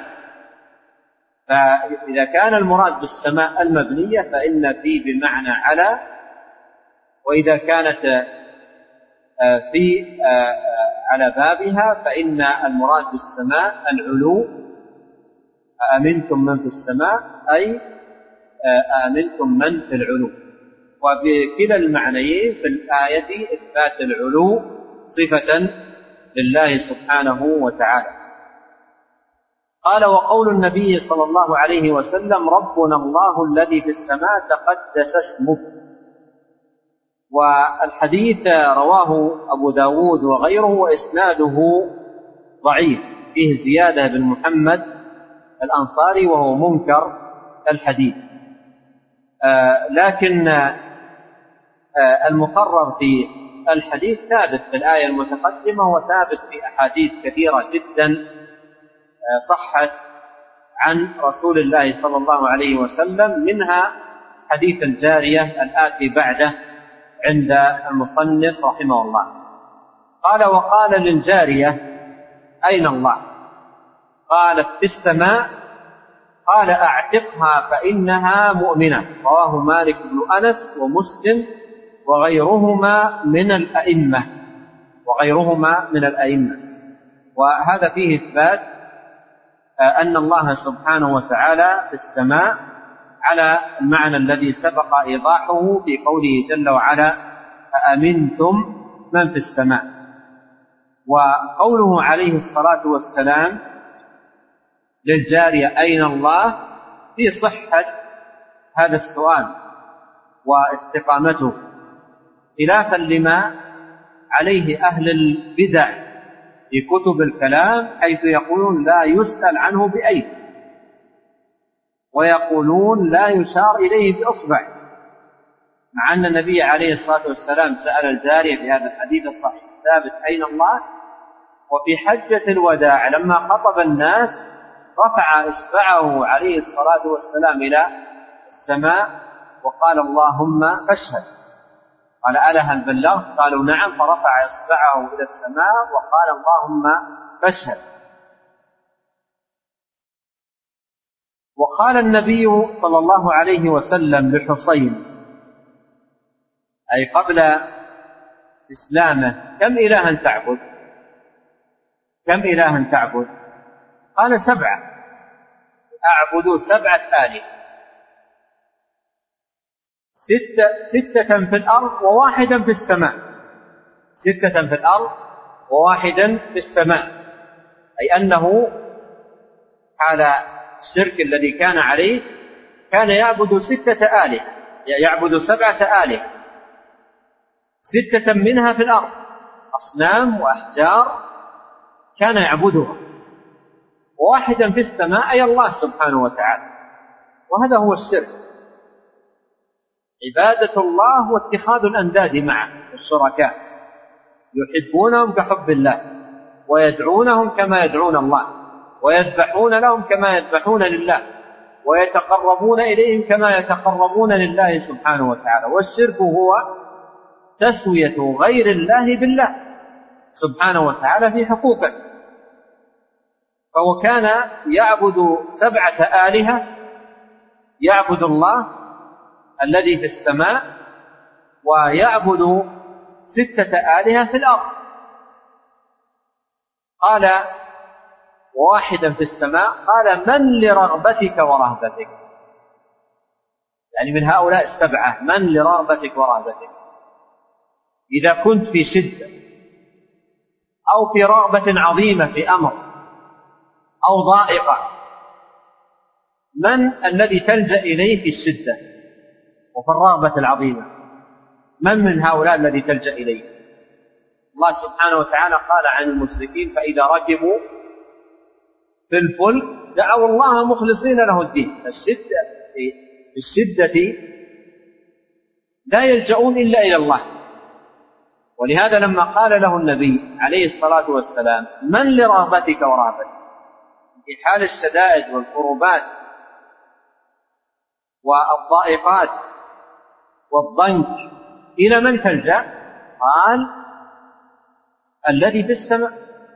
فإذا كان المراد بالسماء المبنية فإن في بمعنى على، وإذا كانت في على بابها فإن المراد بالسماء العلو. أأمنتم من في السماء أي أأمنتم من في العلو. وبكلا المعنيين في الآية إثبات العلو صفة لله سبحانه وتعالى. قال: وقول النبي صلى الله عليه وسلم: ربنا الله الذي في السماء تقدس اسمه. والحديث رواه أبو داود وغيره، وإسناده ضعيف، فيه زيادة بن محمد الأنصاري وهو منكر الحديث. آه لكن آه المقرر في الحديث ثابت في الآية المتقدمة، وثابت في أحاديث كثيرة جدا آه صحت عن رسول الله صلى الله عليه وسلم، منها حديث الجارية الآتي بعده عند المصنف رحمه الله. قال: وقال للجارية: أين الله؟ قالت: في السماء. قال: أعتقها فإنها مؤمنة. رواه مالك بن أنس ومسلم وغيرهما من الأئمة وغيرهما من الأئمة. وهذا فيه إثبات أن الله سبحانه وتعالى في السماء على المعنى الذي سبق إيضاحه في قوله جل وعلا: أأمنتم من في السماء. وقوله عليه الصلاة والسلام للجارية: أين الله؟ في صحة هذا السؤال واستقامته، خلافا لما عليه أهل البدع في كتب الكلام، حيث يقولون لا يسأل عنه بأيد، ويقولون لا يشار إليه بإصبع، مع أن النبي عليه الصلاة والسلام سأل الجارية في هذا الحديث الصحيح ثابت: أين الله؟ وفي حجة الوداع لما خطب الناس رفع إصبعه عليه الصلاة والسلام إلى السماء وقال: اللهم فاشهد. قال: ألا هل بلغت؟ قالوا: نعم. فرفع إصبعه إلى السماء وقال: اللهم فاشهد. وقال النبي صلى الله عليه وسلم لحصين، أي قبل إسلامه: كم إلها تعبد؟ كم إلها تعبد؟ قال سبعة، أعبد سبعة آلهة، ستة, ستة في الأرض وواحدا في السماء، ستة في الأرض وواحدا في السماء، أي أنه حال الشرك الذي كان عليه كان يعبد ستة آلهة، يعبد سبعة آلهة، ستة منها في الأرض أصنام وأحجار كان يعبدها، وواحدا في السماء أي الله سبحانه وتعالى. وهذا هو الشرك، عبادة الله واتخاذ الأنداد معه الشركاء، يحبونهم كحب الله، ويدعونهم كما يدعون الله، ويذبحون لهم كما يذبحون لله، ويتقربون إليهم كما يتقربون لله سبحانه وتعالى. والشرك هو تسوية غير الله بالله سبحانه وتعالى في حقوقه. فهو كان يعبد سبعة آلهة، يعبد الله الذي في السماء، ويعبد ستة آلهة في الأرض. قال واحدا في السماء، قال من لرغبتك ورهبتك، يعني من هؤلاء السبعة من لرغبتك ورهبتك؟ إذا كنت في شدة أو في رغبة عظيمة في أمر أو ضائقة، من الذي تلجأ إليه في الشدة وفي الرغبة العظيمة؟ من من هؤلاء الذي تلجأ إليه؟ الله سبحانه وتعالى قال عن المشركين فإذا ركبوا في الفلك دعوا الله مخلصين له الدين. الشدة في الشدة لا يلجؤون إلا إلى الله. ولهذا لما قال له النبي عليه الصلاة والسلام من لرغبتك ورهبتك في حال الشدائد والكربات والضائقات والضنك إلى من تلجأ؟ قال الذي في السماء.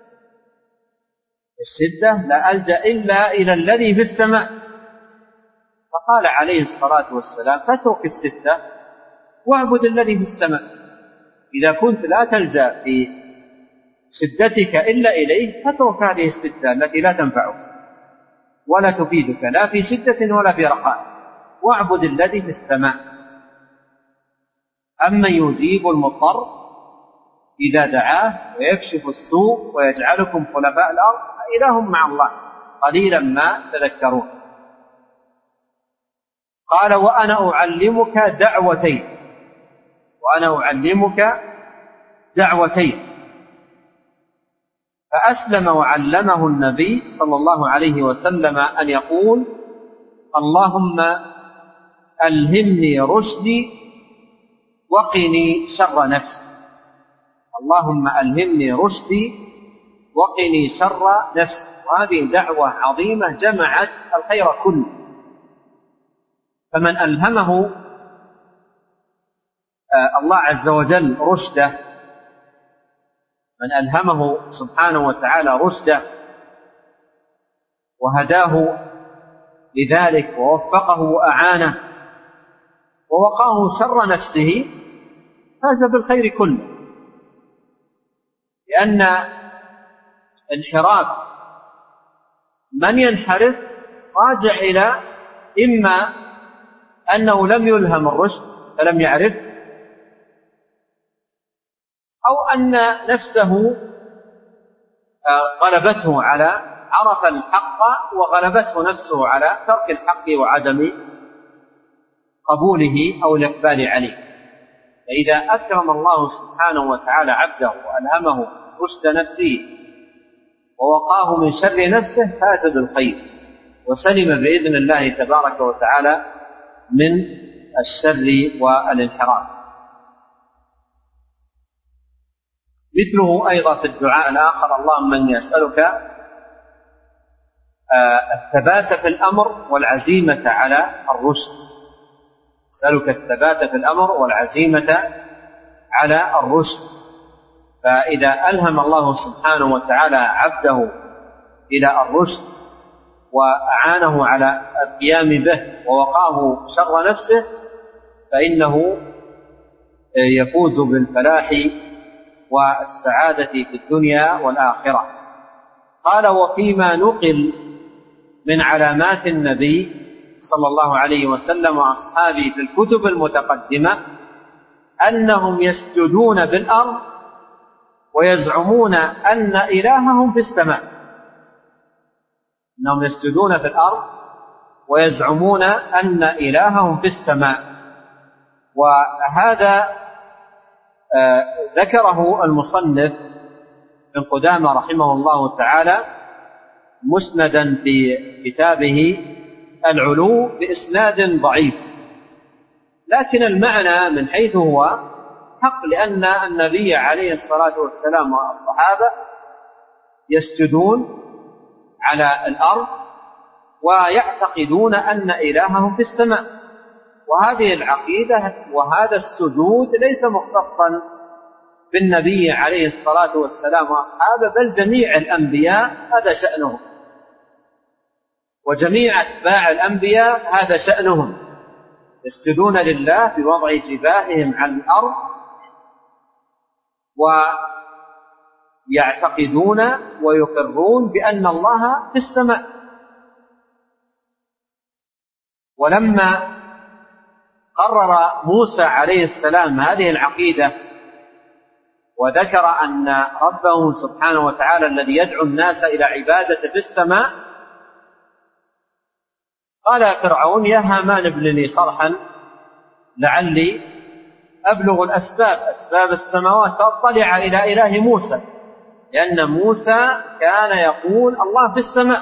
الشدة لا ألجأ إلا إلى الذي في السماء. فقال عليه الصلاة والسلام فاترك الستة واعبد الذي في السماء. إذا كنت لا تلجأ في شدتك إلا إليه فاترك هذه الستة التي لا تنفعك ولا تفيدك لا في شدة ولا في رخاء، واعبد الذي في السماء. أما يجيب المضطر إذا دعاه ويكشف السوء ويجعلكم خلفاء الأرض إله مع الله قليلا ما تذكرون. قال وأنا أعلمك دعوتين، وأنا أعلمك دعوتين. فأسلم وعلمه النبي صلى الله عليه وسلم أن يقول اللهم ألهمني رشدي وقني شر نفسي، اللهم ألهمني رشدي وقني شر نفسي. وهذه دعوة عظيمة جمعت الخير كله. فمن ألهمه الله عز وجل رشده، من ألهمه سبحانه وتعالى رشده وهداه لذلك ووفقه وأعانه ووقاه شر نفسه فاز بالخير كله. لأن انحراف من ينحرف راجع إلى إما أنه لم يلهم الرشد فلم يعرف، أو أن نفسه غلبته على عرف الحق وغلبته نفسه على ترك الحق وعدم قبوله أو الإقبال عليه. فإذا أكرم الله سبحانه وتعالى عبده وألهمه رشد نفسه ووقاه من شر نفسه فاز بالخير وسلم بإذن الله تبارك وتعالى من الشر والانحراف. مثله أيضا في الدعاء الآخر اللهم إني أسألك الثبات في الأمر والعزيمة على الرشد، أسألك الثبات في الأمر والعزيمة على الرشد. فإذا ألهم الله سبحانه وتعالى عبده إلى الرشد وأعانه على القيام به ووقاه شر نفسه فإنه يفوز بالفلاح والسعادة في الدنيا والآخرة. قال: وفيما نقل من علامات النبي صلى الله عليه وسلم وأصحابه في الكتب المتقدمة أنهم يسجدون بالأرض ويزعمون أن إلههم في السماء. أنهم يسجدون في الأرض ويزعمون أن إلههم في السماء. وهذا آه ذكره المصنف ابن قدامة رحمه الله تعالى مسندا في كتابه العلو بإسناد ضعيف، لكن المعنى من حيث هو حق، لأن النبي عليه الصلاة والسلام والصحابة يسجدون على الأرض ويعتقدون أن إلههم في السماء، وهذه العقيدة وهذا السجود ليس مختصا بالنبي عليه الصلاة والسلام وأصحابه، بل جميع الأنبياء هذا شأنهم، وجميع أتباع الأنبياء هذا شأنهم، يسجدون لله بوضع جباههم على الأرض ويعتقدون ويقرون بأن الله في السماء. ولما قرر موسى عليه السلام هذه العقيدة وذكر أن ربه سبحانه وتعالى الذي يدعو الناس إلى عبادته في السماء، قال فرعون: يا هامان ابن لي صرحا لعلي أبلغ الأسباب أسباب السماوات فأطلع إلى إله موسى، لأن موسى كان يقول الله في السماء،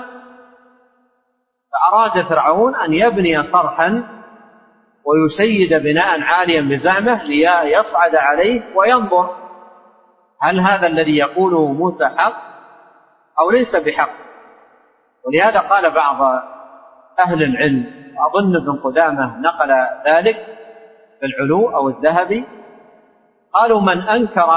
فأراد فرعون أن يبني صرحا ويشيد بناء عاليا بزعمه ليصعد عليه وينظر هل هذا الذي يقوله موسى حق أو ليس بحق. ولهذا قال بعض أهل العلم، أظن ابن قدامة نقل ذلك في العلو أو الذهبي، قالوا: من أنكر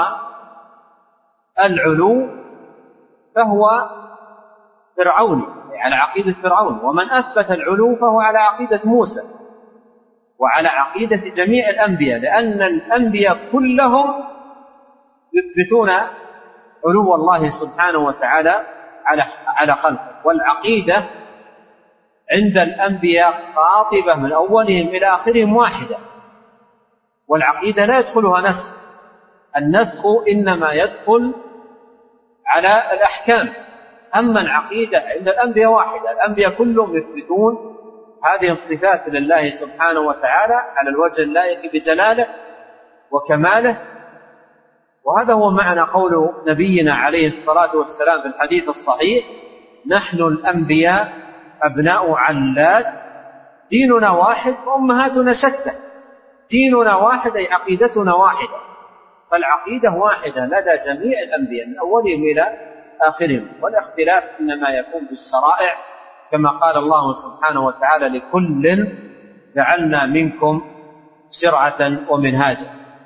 العلو فهو فرعوني على عقيدة فرعون، ومن أثبت العلو فهو على عقيدة موسى وعلى عقيدة جميع الأنبياء، لأن الأنبياء كلهم يثبتون علو الله سبحانه وتعالى على على خلقه. والعقيدة عند الأنبياء قاطبة من أولهم إلى آخرهم واحدة، والعقيدة لا يدخلها نسخ، النسخ إنما يدخل على الأحكام، أما العقيدة عند الأنبياء واحدة، الأنبياء كلهم يثبتون هذه الصفات لله سبحانه وتعالى على الوجه اللائق بجلاله وكماله. وهذا هو معنى قول نبينا عليه الصلاة والسلام في الحديث الصحيح: نحن الأنبياء أبناء علات ديننا واحد وأمهاتنا شتى. ديننا واحد أي عقيدتنا واحدة، فالعقيدة واحدة لدى جميع الأنبياء من أولهم إلى آخرهم، والاختلاف إنما يكون بالشرائع، كما قال الله سبحانه وتعالى: لكل جعلنا منكم شرعة ومنهاجا.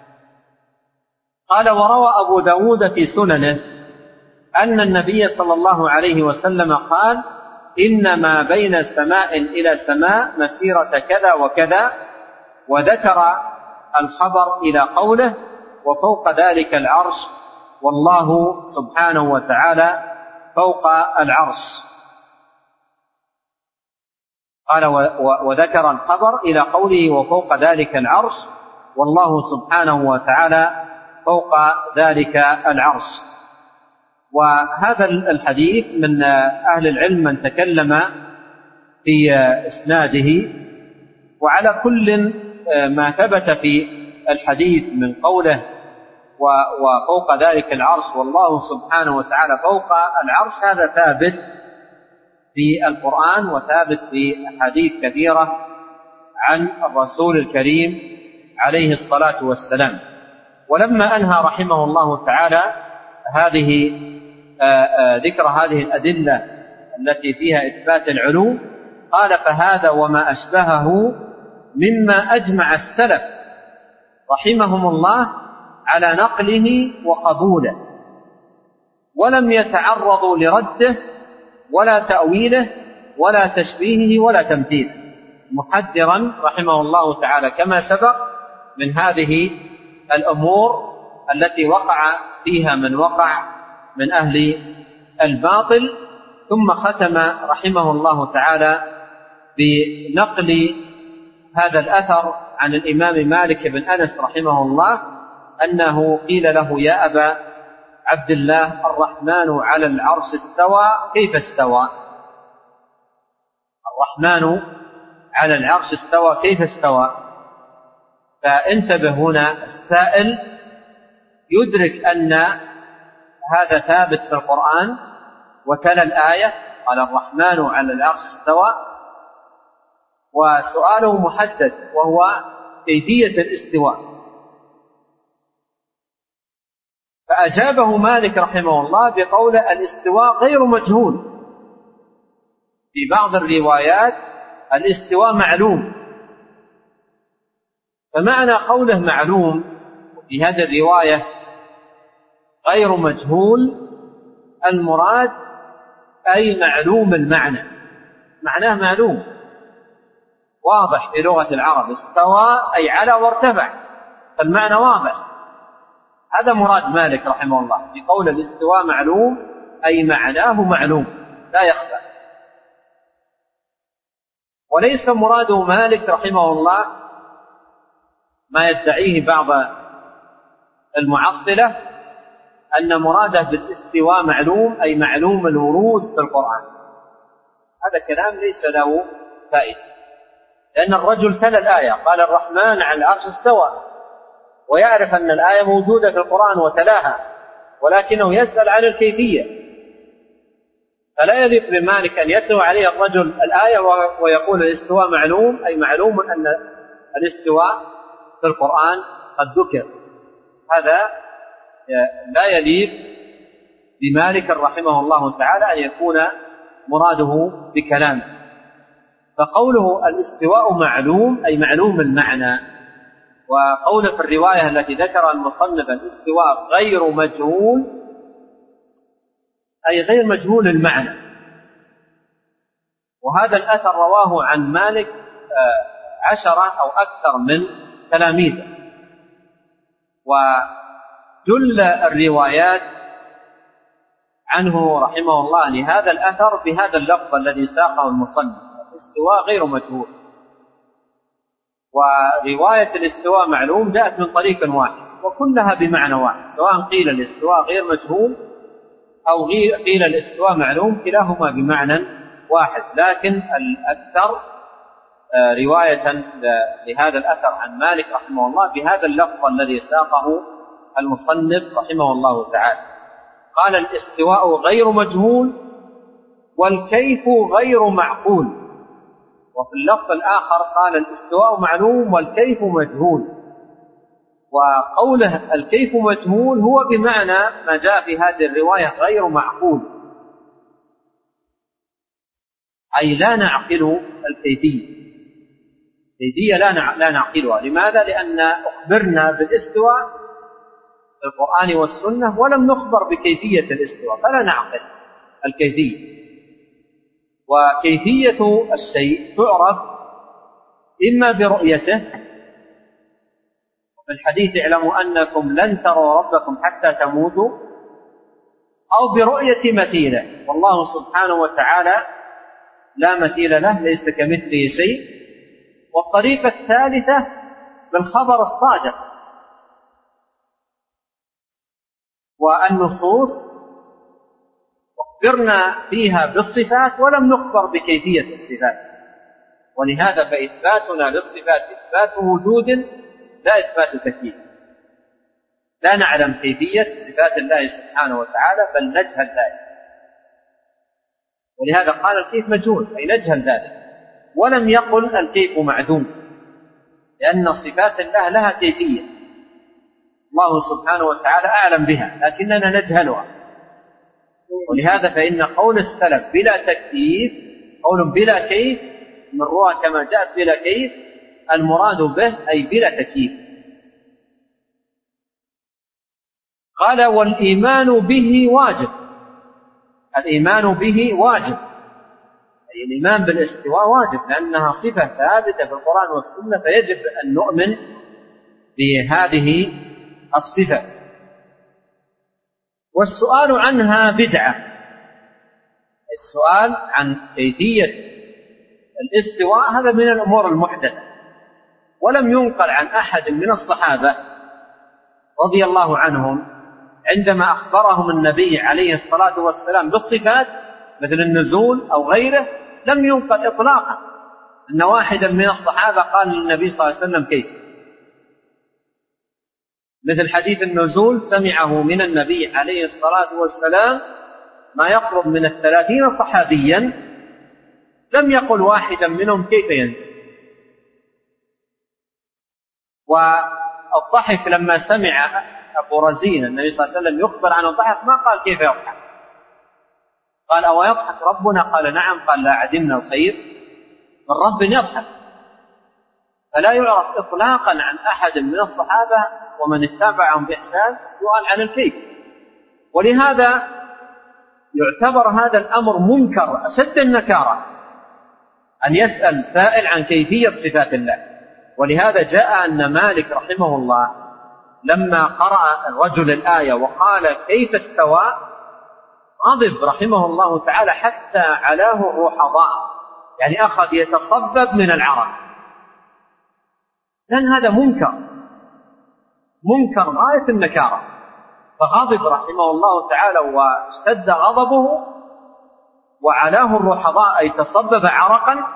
قال: وروى أبو داود في سننه أن النبي صلى الله عليه وسلم قال: إنما بين سماء إلى سماء مسيرة كذا وكذا، وذكر الخبر إلى قوله: وفوق ذلك العرش والله سبحانه وتعالى فوق العرش. قال: وذكر الخبر إلى قوله: وفوق ذلك العرش والله سبحانه وتعالى فوق ذلك العرش. وهذا الحديث من أهل العلم من تكلم في إسناده، وعلى كل ما ثبت في الحديث من قوله وفوق ذلك العرش والله سبحانه وتعالى فوق العرش هذا ثابت في القرآن وثابت في أحاديث كثيرة عن الرسول الكريم عليه الصلاة والسلام. ولما أنهى رحمه الله تعالى هذه ذكر هذه الأدلة التي فيها إثبات العلو، قال: فهذا وما أشبهه مما أجمع السلف رحمهم الله على نقله وقبوله، ولم يتعرضوا لرده ولا تأويله ولا تشبيهه ولا تمثيله، محذرا رحمه الله تعالى كما سبق من هذه الأمور التي وقع فيها من وقع من أهل الباطل ثم ختم رحمه الله تعالى بنقل هذا الأثر عن الإمام مالك بن أنس رحمه الله أنه قيل له: يا أبا عبد الله، الرحمن على العرش استوى، كيف استوى؟ الرحمن على العرش استوى، كيف استوى؟ فانتبه هنا السائل يدرك أن هذا ثابت في القرآن وتلا الآية قال الرحمن على العرش استوى، وسؤاله محدد وهو كيفية الاستواء. فأجابه مالك رحمه الله بقول: الاستواء غير مجهول. في بعض الروايات الاستواء معلوم، فمعنى قوله معلوم في هذه الرواية غير مجهول المراد أي معلوم المعنى، معناه معلوم واضح في لغة العرب. استوى أي على وارتفع، فالمعنى واضح. هذا مراد مالك رحمه الله في قول الاستواء معلوم، أي معناه معلوم لا يخفى. وليس مراد مالك رحمه الله ما يدعيه بعض المعطلة أن مراده بالاستواء معلوم أي معلوم الورود في القرآن. هذا كلام ليس له فائدة، لأن الرجل تلا الآية قال الرحمن على العرش استوى، ويعرف أن الآية موجودة في القرآن وتلاها، ولكنه يسأل عن الكيفية. فلا يليق بمالك أن يتلو عليه الرجل الآية ويقول الاستواء معلوم أي معلوم أن الاستواء في القرآن قد ذكر. هذا لا يليق بمالك رحمه الله تعالى أن يكون مراده بكلامه. فقوله الاستواء معلوم أي معلوم المعنى، وقوله في الرواية التي ذكر المصنف الاستواء غير مجهول أي غير مجهول المعنى. وهذا الأثر رواه عن مالك عشرة أو أكثر من تلاميذه، وجل الروايات عنه رحمه الله لهذا الأثر بهذا اللفظ الذي ساقه المصنف: الاستواء غير مجهول. ورواية الاستواء معلوم جاءت من طريق واحد وكلها بمعنى واحد، سواء قيل الاستواء غير مجهول أو قيل الاستواء معلوم، كلاهما بمعنى واحد. لكن الأكثر رواية لهذا الأثر عن مالك رحمه الله بهذا اللفظ الذي ساقه المصنف رحمه الله تعالى. قال الاستواء غير مجهول والكيف غير معقول. وفي اللفظ الآخر قال الاستواء معلوم والكيف مجهول. وقوله الكيف مجهول هو بمعنى ما جاء في هذه الرواية غير معقول، أي لا نعقل الكيفية. الكيفية لا نعقلها. لماذا؟ لأن أخبرنا بالاستواء في القرآن والسنة ولم نخبر بكيفية الاستواء، فلا نعقل الكيفية. وكيفية الشيء تعرف إما برؤيته، وفي الحديث اعلموا أنكم لن تروا ربكم حتى تموتوا، أو برؤية مثيله، والله سبحانه وتعالى لا مثيل له ليس كمثله شيء. والطريقة الثالثة بالخبر الصادق، والنصوص أخبرنا فيها بالصفات ولم نخبر بكيفية الصفات. ولهذا فإثباتنا للصفات إثبات وجود لا إثبات تكييف. لا نعلم كيفية صفات الله سبحانه وتعالى بل نجهل ذلك. ولهذا قال الكيف مجهول أي نجهل ذلك، ولم يقل الكيف معدوم، لأن صفات الله لها كيفية الله سبحانه وتعالى أعلم بها لكننا نجهلها. ولهذا فإن قول السلف بلا تكييف قول بلا كيف من روى كما جاءت بلا كيف، المراد به أي بلا تكييف. قال والإيمان به واجب. الإيمان به واجب أي الإيمان بالاستواء واجب، لأنها صفة ثابتة في القرآن والسنة، فيجب أن نؤمن بهذه الصفة. والسؤال عنها بدعة، السؤال عن كيفية الاستواء هذا من الأمور المحدثة، ولم ينقل عن أحد من الصحابة رضي الله عنهم عندما أخبرهم النبي عليه الصلاة والسلام بالصفات مثل النزول أو غيره، لم ينقل إطلاقا أن واحدا من الصحابة قال للنبي صلى الله عليه وسلم كيف. مثل حديث النزول سمعه من النبي عليه الصلاة والسلام ما يقرب من الثلاثين صحابيا، لم يقل واحدا منهم كيف ينزل. والضحك لما سمع أبو رزين النبي صلى الله عليه وسلم يخبر عن الضحك ما قال كيف يضحك، قال أو يضحك ربنا؟ قال نعم. قال لا عدمنا الخير من رب يضحك. فلا يعرف إطلاقا عن أحد من الصحابة ومن اتبعهم بإحسان السؤال عن الكيف، ولهذا يعتبر هذا الأمر منكر أشد النكارة أن يسأل سائل عن كيفية صفات الله. ولهذا جاء أن مالك رحمه الله لما قرأ الرجل الآية وقال كيف استوى غضب رحمه الله تعالى حتى علاه الرحضاء، يعني أخذ يتصبب من العرق، لأن هذا منكر منكر غاية النكارة. فغضب رحمه الله تعالى واشتد غضبه وعلاه الرحضاء أي تصبب عرقا،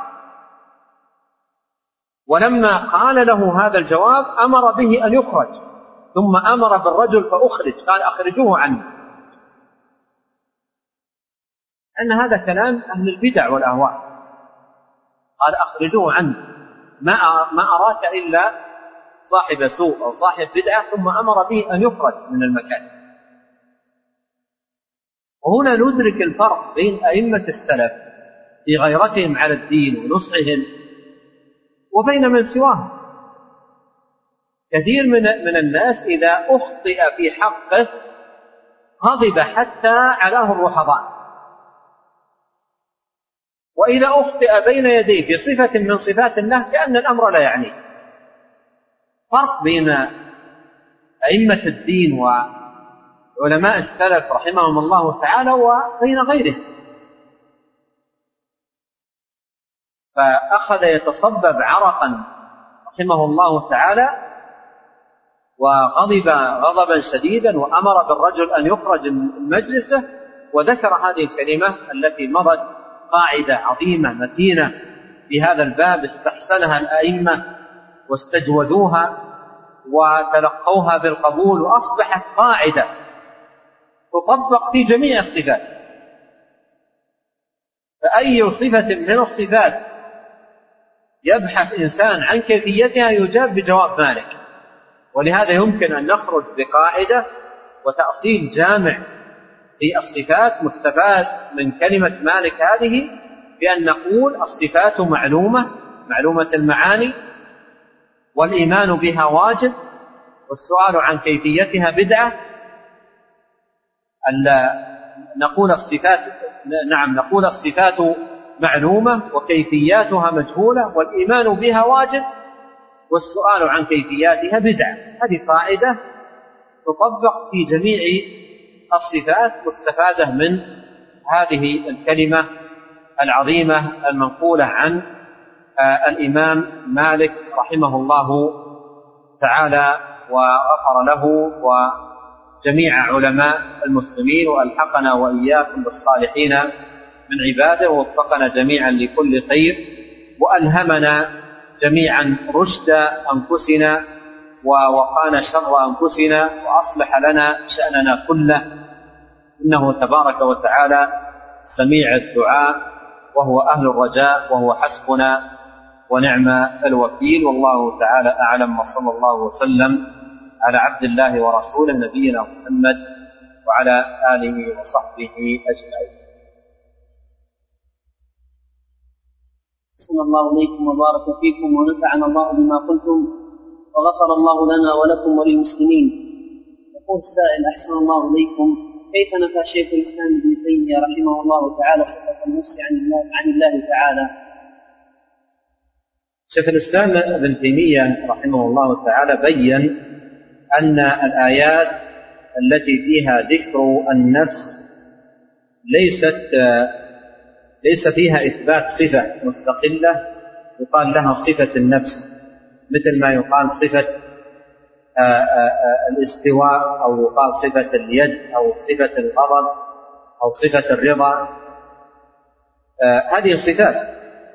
ولما قال له هذا الجواب أمر به أن يخرج، ثم أمر بالرجل فأخرج، قال أخرجوه عنه، أن هذا كلام أهل البدع والأهواء. قال أخرجوه عنه، ما ما أراك إلا صاحب سوء أو صاحب بدعة، ثم أمر به أن يخرج من المكان. وهنا ندرك الفرق بين أئمة السلف في غيرتهم على الدين ونصحهم وبين من سواهم. كثير من من الناس إذا أخطئ في حقه غضب حتى علاه الرحضاء، وإذا أخطئ بين يديه في صفة من صفات الله كأن الأمر لا يعنيه. فرق بين أئمة الدين وعلماء السلف رحمهم الله تعالى وبين غيره. فأخذ يتصبب عرقا رحمه الله تعالى وغضب غضبا شديدا وأمر بالرجل أن يخرج من مجلسه، وذكر هذه الكلمة التي مضت قاعدة عظيمة متينة في هذا الباب استحسنها الأئمة واستجودوها وتلقوها بالقبول، وأصبحت قاعدة تطبق في جميع الصفات. فأي صفة من الصفات يبحث إنسان عن كيفيتها يجاب بجواب مالك. ولهذا يمكن أن نخرج بقاعدة وتأصيل جامع في الصفات مستفاد من كلمة مالك هذه، بأن نقول الصفات معلومة معلومة المعاني، والإيمان بها واجب، والسؤال عن كيفيتها بدعة. نقول الصفات نعم نقول الصفات معلومة وكيفياتها مجهولة، والإيمان بها واجب، والسؤال عن كيفياتها بدعة. هذه قاعدة تطبق في جميع الصفات مستفادة من هذه الكلمة العظيمة المنقولة عن الإمام مالك رحمه الله تعالى وغفر له وجميع علماء المسلمين، وألحقنا وإياكم بالصالحين من عباده، ووفقنا جميعا لكل خير، وألهمنا جميعا رشد أنفسنا ووقانا شر أنفسنا، وأصلح لنا شأننا كله، إنه تبارك وتعالى سميع الدعاء وهو أهل الرجاء وهو حسبنا ونعم الوكيل. والله تعالى أعلم، وصلى الله وسلم على عبد الله ورسوله نبينا محمد وعلى آله وصحبه أجمعين. أحسن الله إليكم وبارك فيكم ونفعنا الله بما قلتم وغفر الله لنا ولكم وللمسلمين. يقول السائل أحسن الله إليكم، كيف نفى شيخ الإسلام ابن تيمية رحمه الله تعالى صفة النفس عن الله, عن الله تعالى؟ شيخ الإسلام ابن تيمية رحمه الله تعالى بين أن الآيات التي فيها ذكر النفس ليست ليس فيها إثبات صفة مستقلة يقال لها صفة النفس، مثل ما يقال صفة الاستواء، أو يقال صفة اليد، أو صفة الغضب، أو صفة الرضا. هذه صفات.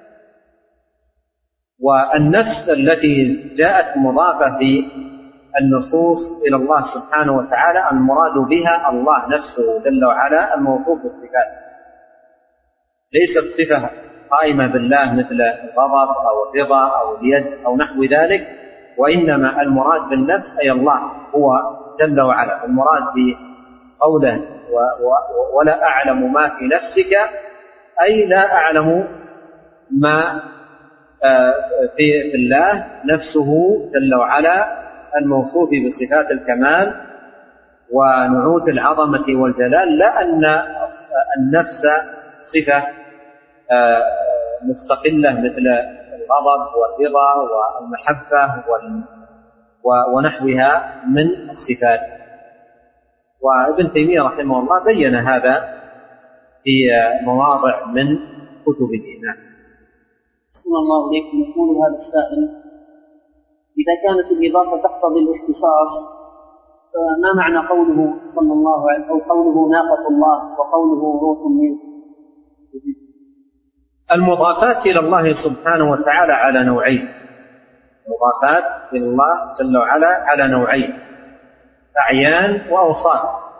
والنفس التي جاءت مضافة في النصوص إلى الله سبحانه وتعالى المراد بها الله نفسه جل وعلا الموصوف بالصفات، ليست صفة قائمة بالله مثل الغضب أو الرضا أو اليد أو نحو ذلك، وإنما المراد بالنفس أي الله هو جل وعلا. المراد بقوله ولا أعلم ما في نفسك أي لا أعلم ما في الله نفسه جل وعلا الموصوف بصفات الكمال ونعوت العظمة والجلال، لا أن النفس صفة مستقلة مثل الغضب والرضا والمحبة ونحوها من الصفات. وابن تيمية رحمه الله بين هذا في مواضع من كتبه. أحسن الله إليكم. يقول هذا السائل: إذا كانت الإضافة تقتضي الاختصاص فما معنى قوله صلى الله عليه أو قوله ناقة الله وقوله روح منه؟ المضافات إلى الله سبحانه وتعالى على نوعين. المضافات إلى الله جل وعلا على نوعين: أعيان وأوصاف.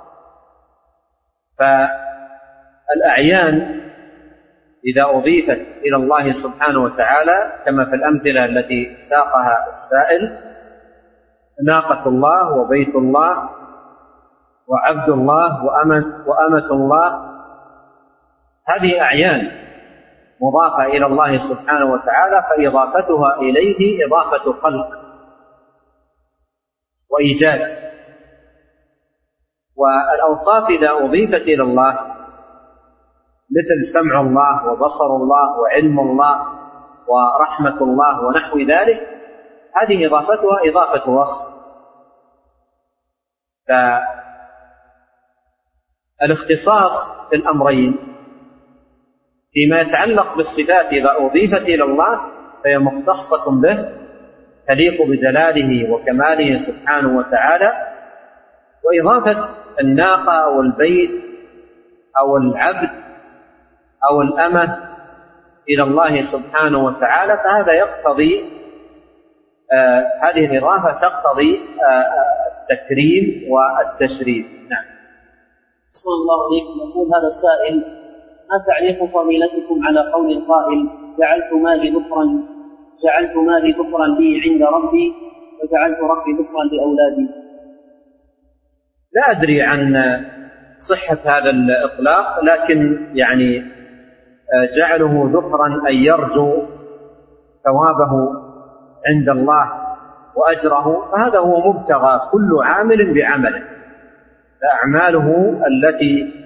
فالأعيان إذا أضيفت إلى الله سبحانه وتعالى كما في الأمثلة التي ساقها السائل: ناقة الله وبيت الله وعبد الله وأمة الله، هذه أعيان مضافة إلى الله سبحانه وتعالى، فإضافتها إليه إضافة خلق وإيجاد. والأوصاف إذا أضيفت إلى الله مثل سمع الله وبصر الله وعلم الله ورحمة الله ونحو ذلك، هذه إضافتها إضافة وصف. فالاختصاص في الأمرين فيما يتعلق بالصفات إذا أضيفت إلى الله فهي مختصة به تليق بجلاله وكماله سبحانه وتعالى. وإضافة الناقة أو البيت أو العبد أو الأمة إلى الله سبحانه وتعالى فهذا يقتضي آه هذه الإضافة تقتضي آه التكريم والتشريف. نعم. صلى الله عليه وسلم. يقول هذا السائل: ما تعليق فضيلتكم على قول القائل: جعلت مالي ذكرا جعلت مالي ذكرا لي عند ربي وجعلت ربي ذكرا لأولادي؟ لا أدري عن صحة هذا الإطلاق، لكن يعني جعله ذكرا أن يرجو ثوابه عند الله وأجره، فهذا هو مبتغى كل عامل بعمله. فأعماله التي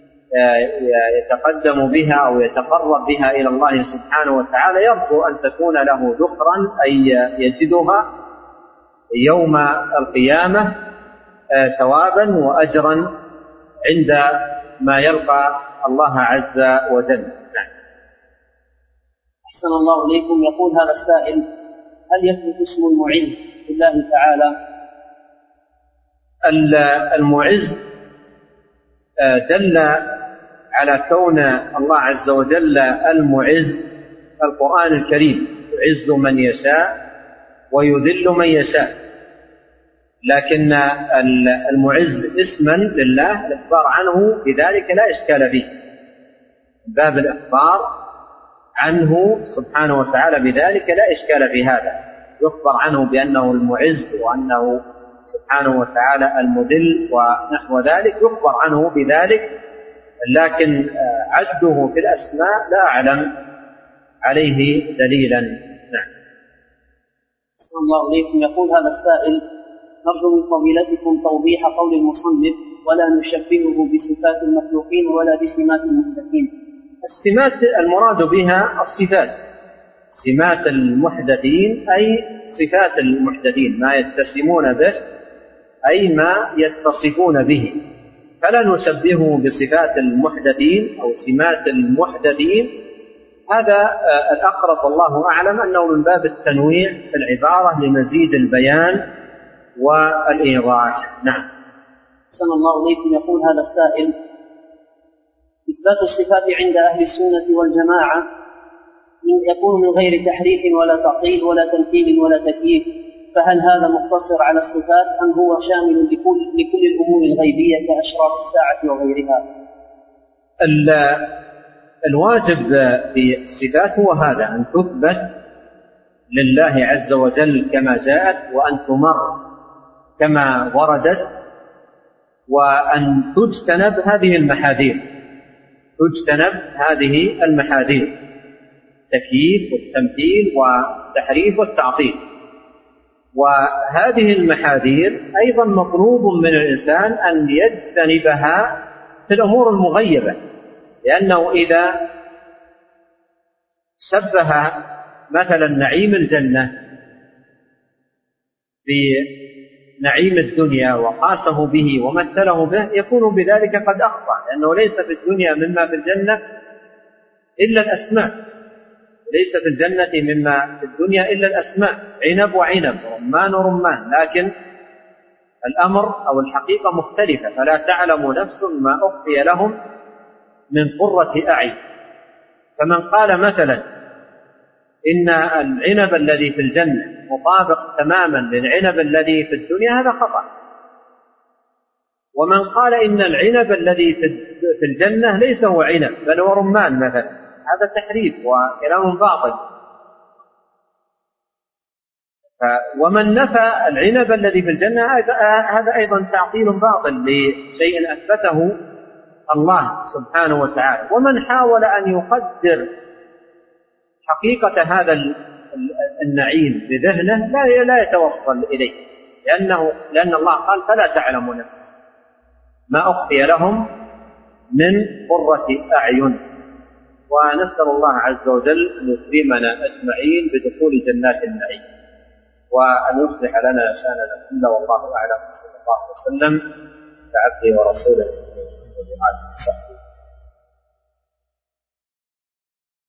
يتقدم بها أو يتقرب بها إلى الله سبحانه وتعالى يرجو أن تكون له ذكرا أي يجدها يوم القيامة ثوابا وأجرا عند ما يلقى الله عز وجل. نعم. أحسن الله إليكم. يقول هذا السائل: هل يثبت اسم المعز لله تعالى؟ المعز دل على كون الله عز وجل المعز القرآن الكريم: يعز من يشاء ويذل من يشاء. لكن المعز اسما لله الإخبار عنه بذلك لا إشكال فيه، باب الإخبار عنه سبحانه وتعالى بذلك لا إشكال في هذا، يخبر عنه بأنه المعز وأنه سبحانه وتعالى المذل ونحو ذلك، يخبر عنه بذلك، لكن عده في الأسماء لا أعلم عليه دليلا. نعم. صلى الله عليكم. يقول هذا السائل: نرجو من فضيلتكم توضيح قول المصنف: ولا نشبهه بصفات المخلوقين ولا بسمات المحدثين. السمات المراد بها الصفات، سمات المحدثين أي صفات المحدثين، ما يتسمون به أي ما يتصفون به. فلا نشبهه بصفات المحدثين أو سمات المحدثين. هذا الأقرب والله أعلم أنه من باب التنويع في العبارة لمزيد البيان والإيضاح. نعم. أحسن الله إليكم. يقول هذا السائل: إثبات الصفات عند أهل السنة والجماعة يكون من غير تحريف ولا تعطيل ولا تمثيل ولا تكييف، فهل هذا مقتصر على الصفات أم هو شامل لكل, لكل الأمور الغيبية كأشراط الساعة وغيرها؟ الواجب في الصفات هو هذا، أن تثبت لله عز وجل كما جاءت، وأن تمر كما وردت، وأن تجتنب هذه المحاذير تجتنب هذه المحاذير التكييف والتمثيل والتحريف والتعطيل. وهذه المحاذير أيضا مطلوب من الإنسان أن يجتنبها في الأمور المغيبة، لأنه إذا شبه مثلا نعيم الجنة بنعيم الدنيا وقاسه به ومثله به يكون بذلك قد أخطأ، لأنه ليس في الدنيا مما في الجنة إلا الأسماء، ليس في الجنة مما في الدنيا إلا الأسماء، عنب وعنب، رمان ورمان، لكن الأمر أو الحقيقة مختلفة. فلا تعلم نفس ما أخفي لهم من قرة أعين. فمن قال مثلا إن العنب الذي في الجنة مطابق تماما للعنب الذي في الدنيا هذا خطأ. ومن قال إن العنب الذي في الجنة ليس هو عنب بل هو رمان مثلا، هذا تحريف وكلام باطل. ومن نفى العنب الذي في الجنة هذا أيضا تعطيل باطل لشيء أثبته الله سبحانه وتعالى. ومن حاول أن يقدر حقيقة هذا النعيم بذهنه لا لا يتوصل إليه، لأنه لأن الله قال: فلا تعلم نفس ما أخفي لهم من قرة أعين. ونسأل الله عز وجل أن يكرمنا أجمعين بدخول جنات النعيم، وأن يصلح لنا شأننا كله، والله أعلم. صلى الله عليه وسلم على عبده ورسوله.